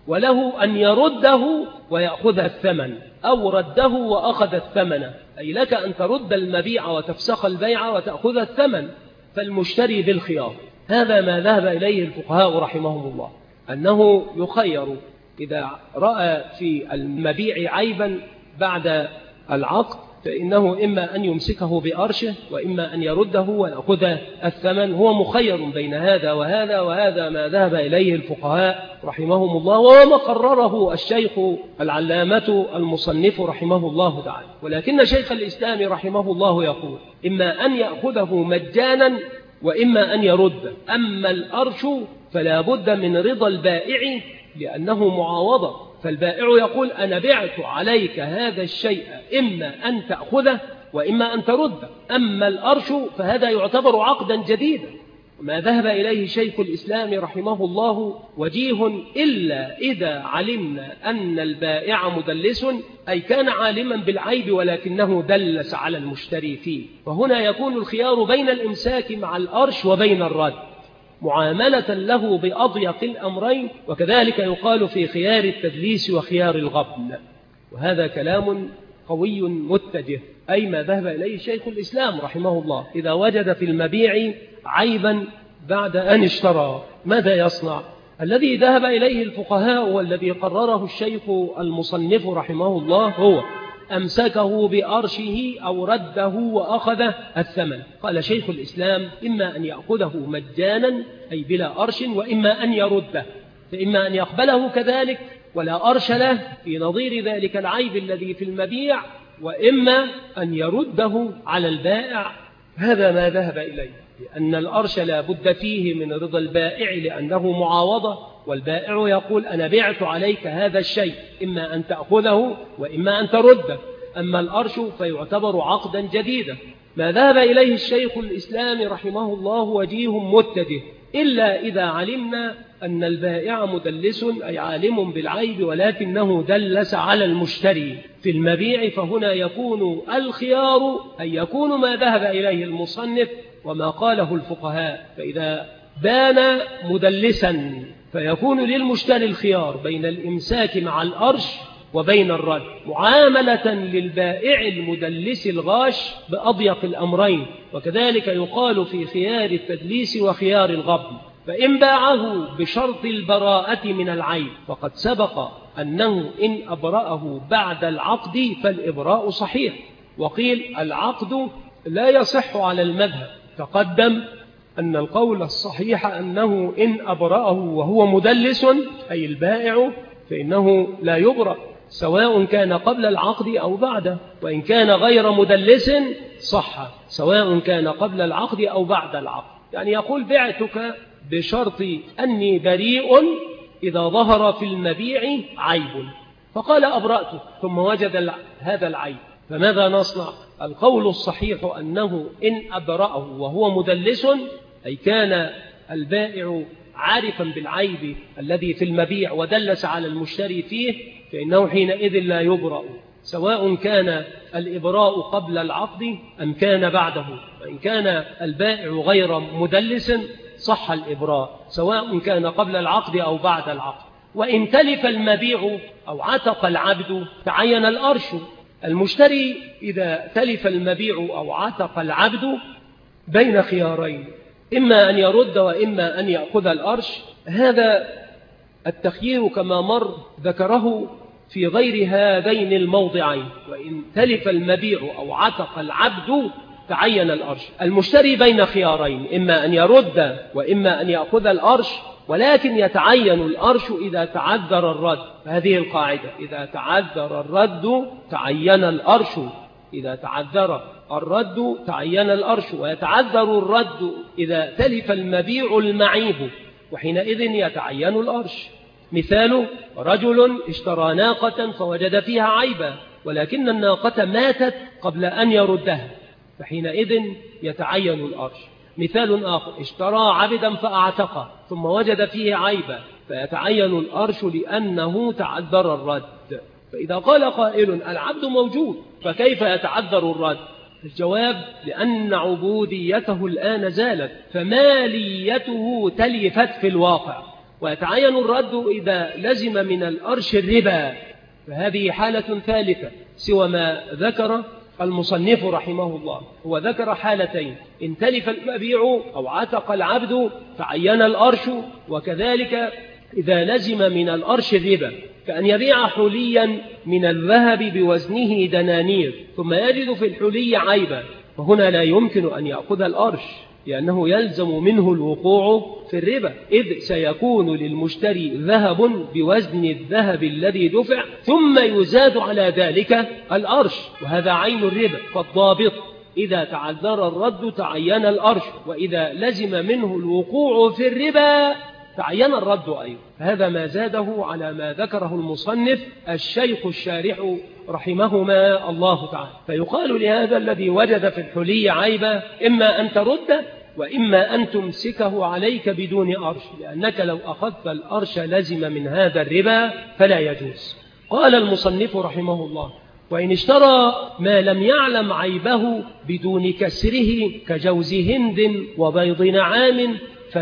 وله أن يرده ويأخذ الثمن، أو رده وأخذ الثمن، أي لك أن ترد المبيع وتفسخ البيع وتأخذ الثمن، فالمشتري بالخيار. هذا ما ذهب إليه الفقهاء رحمهم الله، أنه يخير إذا رأى في المبيع عيبا بعد العقد فإنه إما أن يمسكه بأرشه وإما أن يرده ويأخذ الثمن. هو مخير بين هذا وهذا، وهذا ما ذهب إليه الفقهاء رحمهم الله، وما قرره الشيخ العلامة المصنف رحمه الله تعالى. ولكن شيخ الإسلام رحمه الله يقول إما أن يأخذه مجانا وإما أن يرد. أما الأرش فلا بد من رضا البائع لأنه معاوضة، فالبائع يقول أنا بعت عليك هذا الشيء إما أن تأخذه وإما أن ترد. أما الأرش فهذا يعتبر عقدا جديدا. ما ذهب إليه شيخ الإسلام رحمه الله وجيه إلا إذا علمنا أن البائع مدلس، أي كان عالما بالعيب ولكنه دلس على المشتري فيه، فهنا يكون الخيار بين الإمساك مع الأرش وبين الرد معاملة له بأضيق الأمرين. وكذلك يقال في خيار التدليس وخيار الغبن، وهذا كلام قوي متجه، أي ما ذهب إليه شيخ الإسلام رحمه الله. إذا وجد في المبيع عيبا بعد أن اشترى ماذا يصنع؟ الذي ذهب إليه الفقهاء والذي قرره الشيخ المصنف رحمه الله هو أمسكه بأرشه أو رده وأخذ الثمن. قال شيخ الإسلام إما أن يأخذه مجانا أي بلا أرش وإما أن يرده، فإما أن يقبله كذلك ولا أرش له في نظير ذلك العيب الذي في المبيع، وإما أن يرده على البائع. هذا ما ذهب إليه، لأن الأرش لا بد فيه من رضا البائع لأنه معاوضة، والبائع يقول أنا بعت عليك هذا الشيء إما أن تأخذه وإما أن ترده. أما الأرش فيعتبر عقدا جديدا. ما ذهب إليه الشيخ الإسلام رحمه الله وجيه متجه إلا إذا علمنا أن البائع مدلس أي عالم بالعيب ولكنه دلس على المشتري في المبيع، فهنا يكون الخيار أي يكون ما ذهب إليه المصنف وما قاله الفقهاء. فإذا بان مدلسا فيكون للمشتري الخيار بين الإمساك مع الأرش وبين الرد معاملة للبائع المدلس الغاش بأضيق الأمرين. وكذلك يقال في خيار التدليس وخيار الغبن. فإن باعه بشرط البراءة من العيب فقد سبق أنه إن أبرأه بعد العقد فالإبراء صحيح. وقيل العقد لا يصح على المذهب. تقدم أن القول الصحيح أنه إن أبرأه وهو مدلس أي البائع فإنه لا يبرأ سواء كان قبل العقد أو بعده، وإن كان غير مدلس صح سواء كان قبل العقد أو بعد العقد. يعني يقول بعتك بشرط أني بريء إذا ظهر في المبيع عيب، فقال أبرأته ثم وجد هذا العيب، فماذا نصنع؟ القول الصحيح أنه إن أبرأه وهو مدلس أي كان البائع عارفا بالعيب الذي في المبيع ودلس على المشتري فيه، فإنه حينئذ لا يبرأ سواء كان الإبراء قبل العقد أم كان بعده. وإن كان البائع غير مدلس صح الإبراء سواء كان قبل العقد أو بعد العقد. وإن تلف المبيع أو عتق العبد تعين الأرش. المشتري إذا تلف المبيع أو عتق العبد بين خيارين، إما أن يرد وإما أن يأخذ الأرش. هذا التخيير كما مر ذكره في غير هذين الموضعين. وإن تلف المبيع أو عتق العبد تعين الأرش. المشتري بين خيارين، إما أن يرد وإما أن يأخذ الأرش، ولكن يتعين الأرش إذا تعذر الرد. هذه القاعدة: إذا تعذر الرد تعين الأرش. إذا تعذر الرد تعين الأرش. ويتعذر الرد إذا تلف المبيع المعيب، وحينئذ يتعين الأرش. مثال: رجل اشترى ناقة فوجد فيها عيبا ولكن الناقة ماتت قبل أن يردها، فحينئذ يتعين الأرش. مثال آخر: اشترى عبدا فأعتقه ثم وجد فيه عيبا فيتعين الأرش لأنه تعذر الرد. فإذا قال قائل: العبد موجود فكيف يتعذر الرد؟ الجواب: لأن عبوديته الآن زالت فماليته تلفت في الواقع، ويتعين الرد إذا لزم من الأرش الربا، فهذه حالة ثالثة سوى ما ذكر المصنف رحمه الله. هو ذكر حالتين: إن تلف المبيع أو عتق العبد تعين الأرش، وكذلك إذا لزم من الأرش الربا، كأن يبيع حليا من الذهب بوزنه دنانير ثم يجد في الحلي عيبا، فهنا لا يمكن أن يأخذ الأرش، لأنه يلزم منه الوقوع في الربا، إذ سيكون للمشتري ذهب بوزن الذهب الذي دفع ثم يزاد على ذلك الأرش، وهذا عين الربا. فالضابط إذا تعذر الرد تعين الأرش، وإذا لزم منه الوقوع في الربا تعين الرد أيضا. هذا ما زاده على ما ذكره المصنف الشيخ الشارح رحمهما الله تعالى. فيقال لهذا الذي وجد في الحلي عيبا إما أن ترد وإما أن تمسكه عليك بدون أرش، لأنك لو أخذت الأرش لزم من هذا الربا فلا يجوز. قال المصنف رحمه الله: وإن اشترى ما لم يعلم عيبه بدون كسره كجوز هند وبيض نعام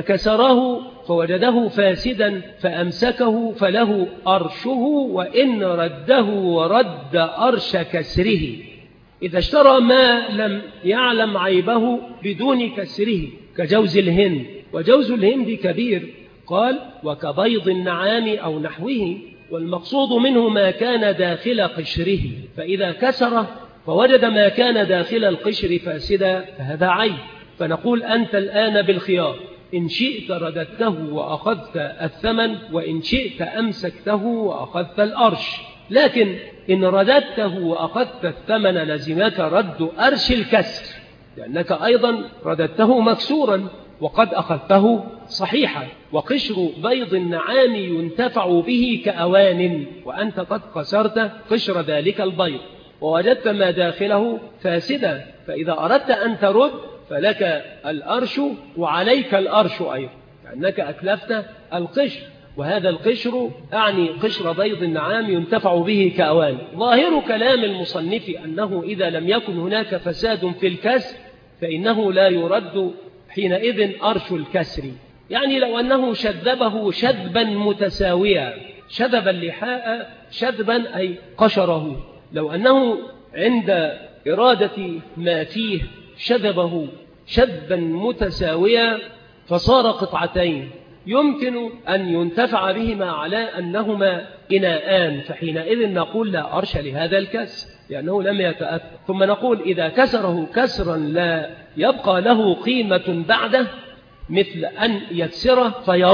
فكسره فوجده فاسدا فأمسكه فله أرشه وإن رده ورد أرش كسره. إذا اشترى ما لم يعلم عيبه بدون كسره كجوز الهند، وجوز الهند كبير، قال وكبيض النعام أو نحوه، والمقصود منه ما كان داخل قشره، فإذا كسره فوجد ما كان داخل القشر فاسدا فهذا عيب. فنقول أنت الآن بالخيار، إن شئت رددته وأخذت الثمن، وإن شئت أمسكته وأخذت الأرش. لكن إن رددته وأخذت الثمن لزمك رد أرش الكسر، لأنك أيضا رددته مكسورا وقد أخذته صحيحا. وقشر بيض النعام ينتفع به كأوان، وأنت قد كسرت قشر ذلك البيض ووجدت ما داخله فاسدا، فإذا أردت أن ترد فلك الأرش وعليك الأرش أيضا، لأنك أتلفت القشر، وهذا القشر أعني قشر بيض النعام ينتفع به كأوان. ظاهر كلام المصنف أنه إذا لم يكن هناك فساد في الكسر فإنه لا يرد حينئذ أرش الكسر. يعني لو أنه شذبه شذبا متساويا، شذب اللحاء شذبا أي قشره، لو أنه عند إرادة ما فيه شذبه شذبا متساويا فصار قطعتين يمكن أن ينتفع بهما على أنهما إناءان، فحينئذ نقول لا أرش لهذا الكسر لأنه لم يتأثر. ثم نقول إذا كسره كسرا لا يبقى له قيمة بعده، مثل أن يكسره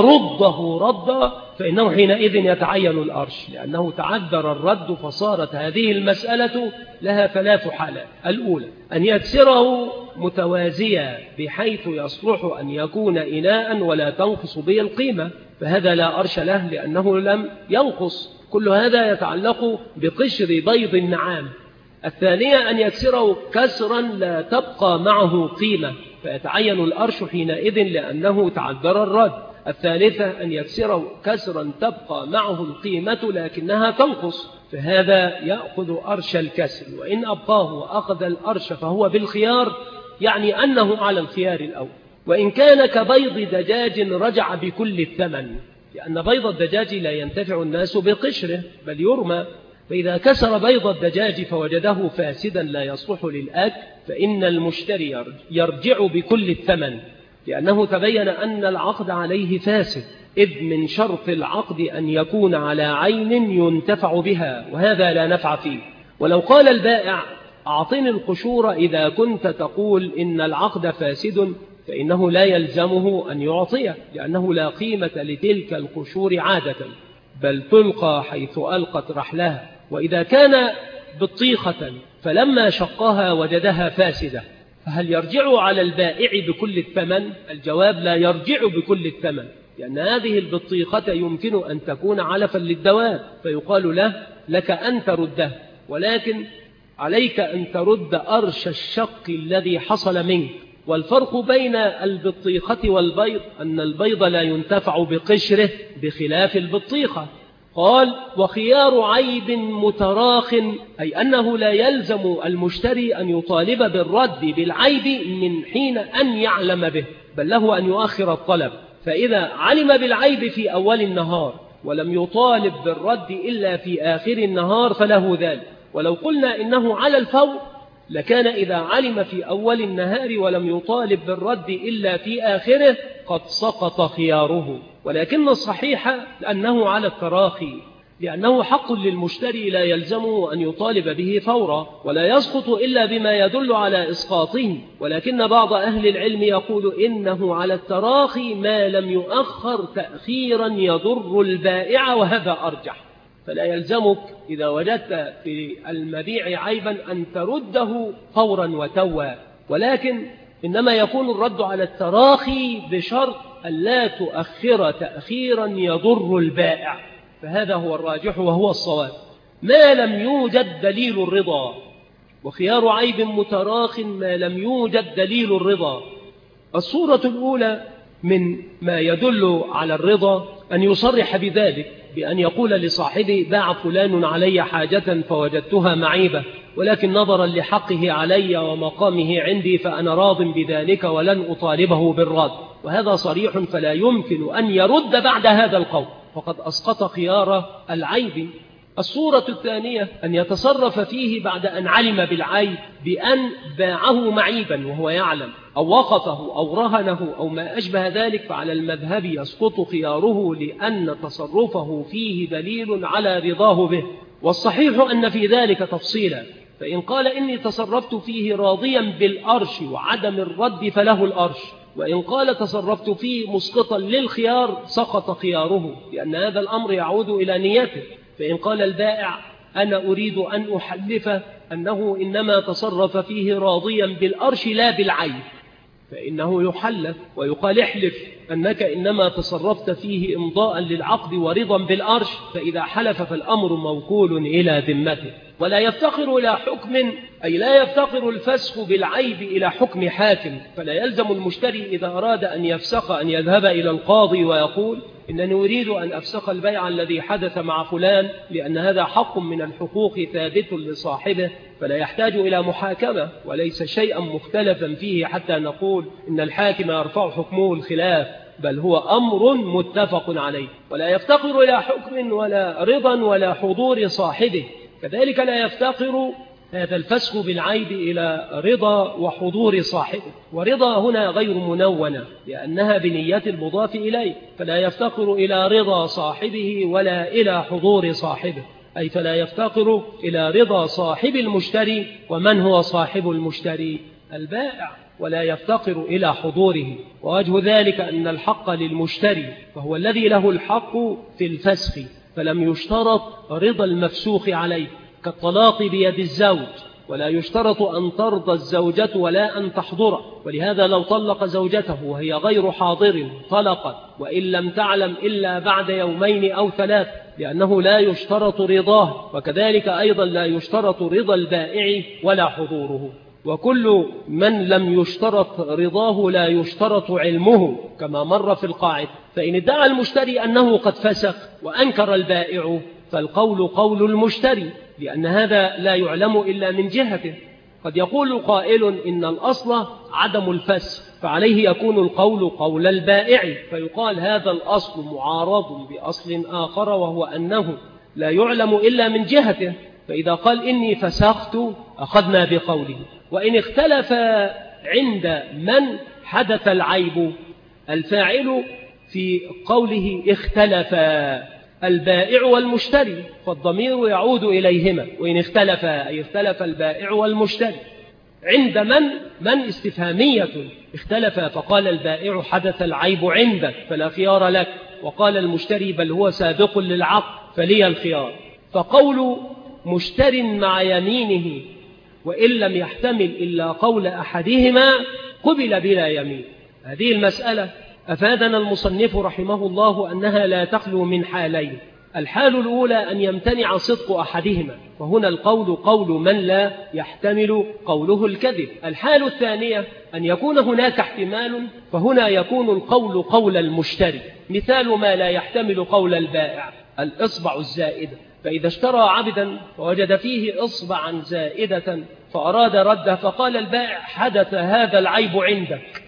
فيرده ردا، فإنه حينئذ يتعين الأرش، لأنه تعذر الرد فصارت هذه المسألة لها ثلاث حالات. الأولى أن يكسره متوازيا بحيث يصلح أن يكون إناء ولا تنقص به القيمة، فهذا لا أرش له لأنه لم ينقص. كل هذا يتعلق بقشر بيض النعام. الثانية أن يكسره كسرا لا تبقى معه قيمة، فيتعين الأرش حينئذ لأنه تعذر الرد. الثالثة أن يكسره كسرا تبقى معه القيمة لكنها تنقص، فهذا يأخذ أرش الكسر. وإن أبقاه وأخذ الأرش فهو بالخيار، يعني أنه على الخيار الأول. وإن كان كبيض دجاج رجع بكل الثمن، لأن بيض الدجاج لا ينتفع الناس بقشره بل يرمى، فإذا كسر بيض الدجاج فوجده فاسدا لا يصلح للأكل فإن المشتري يرجع بكل الثمن، لأنه تبين أن العقد عليه فاسد، إذ من شرط العقد أن يكون على عين ينتفع بها، وهذا لا نفع فيه. ولو قال البائع أعطني القشور إذا كنت تقول إن العقد فاسد، فإنه لا يلزمه أن يعطيه، لأنه لا قيمة لتلك القشور عادة، بل تلقى حيث ألقت رحلها. وإذا كان بطيخة فلما شقها وجدها فاسدة، فهل يرجع على البائع بكل الثمن؟ الجواب لا يرجع بكل الثمن، لأن هذه البطيخة يمكن أن تكون علفا للدواب، فيقال له لك أن ترده، ولكن عليك أن ترد أرش الشق الذي حصل منك. والفرق بين البطيخة والبيض أن البيض لا ينتفع بقشره بخلاف البطيخة. قال وخيار عيب متراخ، أي أنه لا يلزم المشتري أن يطالب بالرد بالعيب من حين أن يعلم به، بل له أن يؤخر الطلب. فإذا علم بالعيب في أول النهار ولم يطالب بالرد إلا في آخر النهار فله ذلك. ولو قلنا إنه على الفور لكان إذا علم في أول النهار ولم يطالب بالرد إلا في آخره قد سقط خياره. ولكن الصحيح أنه على التراخي، لأنه حق للمشتري لا يلزمه أن يطالب به فورا، ولا يسقط إلا بما يدل على إسقاطه. ولكن بعض أهل العلم يقول إنه على التراخي ما لم يؤخر تأخيرا يضر البائع، وهذا أرجح. فلا يلزمك إذا وجدت في المبيع عيبا أن ترده فورا وتوا، ولكن إنما يكون الرد على التراخي بشرط أن لا تؤخر تأخيرا يضر البائع، فهذا هو الراجح وهو الصواب ما لم يوجد دليل الرضا. وخيار عيب متراخ ما لم يوجد دليل الرضا. الصورة الأولى من ما يدل على الرضا أن يصرح بذلك بأن يقول لصاحبه: باع فلان علي حاجة فوجدتها معيبة، ولكن نظرا لحقه علي ومقامه عندي فأنا راض بذلك ولن أطالبه بالرد. وهذا صريح فلا يمكن أن يرد بعد هذا القول، فقد أسقط خيار العيب. الصورة الثانية أن يتصرف فيه بعد أن علم بالعيب بأن باعه معيبا وهو يعلم، أو وقفه أو رهنه أو ما أشبه ذلك، فعلى المذهب يسقط خياره لأن تصرفه فيه دليل على رضاه به. والصحيح أن في ذلك تفصيلا، فإن قال إني تصرفت فيه راضيا بالأرش وعدم الرد فله الأرش، وإن قال تصرفت فيه مسقطا للخيار سقط خياره، لأن هذا الأمر يعود إلى نيته. فإن قال البائع: أنا أريد أن أحلف أنه إنما تصرف فيه راضيا بالأرش لا بالعيب، فإنه يحلف ويقال: احلف أنك إنما تصرفت فيه إمضاء للعقد ورضا بالأرش، فإذا حلف فالأمر موكول إلى ذمته. ولا يفتقر إلى حكم، أي لا يفتقر الفسخ بالعيب إلى حكم حاكم، فلا يلزم المشتري إذا أراد أن يفسخ أن يذهب إلى القاضي ويقول: إنني أريد أن أفسخ البيع الذي حدث مع فلان، لأن هذا حق من الحقوق ثابت لصاحبه، فلا يحتاج إلى محاكمة، وليس شيئا مختلفا فيه حتى نقول إن الحاكم يرفع حكمه الخلاف، بل هو أمر متفق عليه. ولا يفتقر إلى حكم ولا رضا ولا حضور صاحبه، كذلك لا يفتقر هذا الفسخ بالعيب إلى رضا وحضور صاحبه. ورضا هنا غير منونة لأنها بنية المضاف إليه، فلا يفتقر إلى رضا صاحبه ولا إلى حضور صاحبه، أي فلا يفتقر إلى رضا صاحب المشتري. ومن هو صاحب المشتري؟ البائع، ولا يفتقر إلى حضوره. ووجه ذلك أن الحق للمشتري، فهو الذي له الحق في الفسخ، فلم يشترط رضا المفسوخ عليه، كالطلاق بيد الزوج، ولا يشترط أن ترضى الزوجة ولا أن تحضره. ولهذا لو طلق زوجته وهي غير حاضر طلقت، وإن لم تعلم إلا بعد 2 أو 3، لأنه لا يشترط رضاه. وكذلك أيضا لا يشترط رضا البائع ولا حضوره. وكل من لم يشترط رضاه لا يشترط علمه، كما مر في القاعدة. فإن ادعى المشتري أنه قد فسخ وأنكر البائع فالقول قول المشتري، لأن هذا لا يعلم إلا من جهته. قد يقول قائل إن الأصل عدم الفسخ، فعليه يكون القول قول البائع، فيقال هذا الأصل معارض بأصل آخر وهو أنه لا يعلم إلا من جهته، فإذا قال إني فسخت أخذنا بقوله. وإن اختلف عند من حدث العيب الفاعل في قوله اختلف البائع والمشتري، فالضمير يعود إليهما. وإن اختلف أي اختلف البائع والمشتري. عند من استفهامية، اختلف فقال البائع حدث العيب عندك فلا خيار لك، وقال المشتري بل هو سابق للعقد فلي الخيار. فقول مشتر مع يمينه وإن لم يحتمل إلا قول أحدهما قبل بلا يمين. هذه المسألة أفادنا المصنف رحمه الله أنها لا تخلو من حالين: الحال الأولى أن يمتنع صدق أحدهما، فهنا القول قول من لا يحتمل قوله الكذب. الحال الثانية أن يكون هناك احتمال، فهنا يكون القول قول المشتري. مثال ما لا يحتمل قول البائع: الإصبع الزائدة، فإذا اشترى عبدا فوجد فيه إصبعا زائدة فأراد رده، فقال البائع حدث هذا العيب عندك،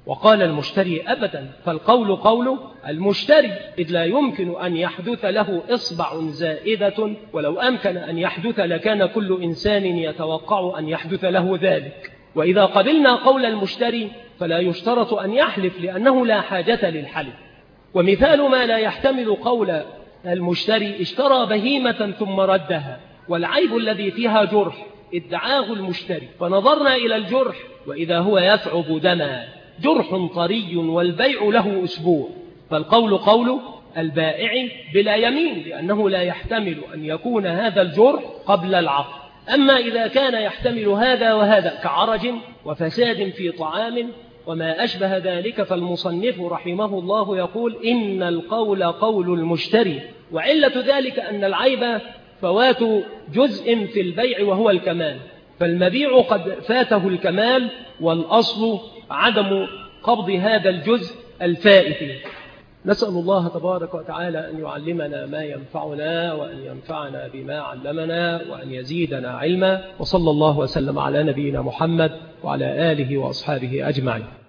وقال المشتري أبدا، فالقول قول المشتري، إذ لا يمكن أن يحدث له إصبع زائدة، ولو أمكن أن يحدث لكان كل إنسان يتوقع أن يحدث له ذلك. وإذا قبلنا قول المشتري فلا يشترط أن يحلف، لأنه لا حاجة للحلف. ومثال ما لا يحتمل قول المشتري: اشترى بهيمة ثم ردها، والعيب الذي فيها جرح ادعاه المشتري، فنظرنا إلى الجرح وإذا هو يثعب دما، جرح طري والبيع له أسبوع، فالقول قول البائع بلا يمين، لأنه لا يحتمل أن يكون هذا الجرح قبل العقد. أما إذا كان يحتمل هذا وهذا كعرج وفساد في طعام وما أشبه ذلك، فالمصنف رحمه الله يقول: إن القول قول المشتري، وعلة ذلك أن العيب فوات جزء في البيع وهو الكمال، فالمبيع قد فاته الكمال، والأصل عدم قبض هذا الجزء الفائت. نسأل الله تبارك وتعالى أن يعلمنا ما ينفعنا، وأن ينفعنا بما علمنا، وأن يزيدنا علما. وصلى الله وسلم على نبينا محمد وعلى آله وأصحابه أجمعين.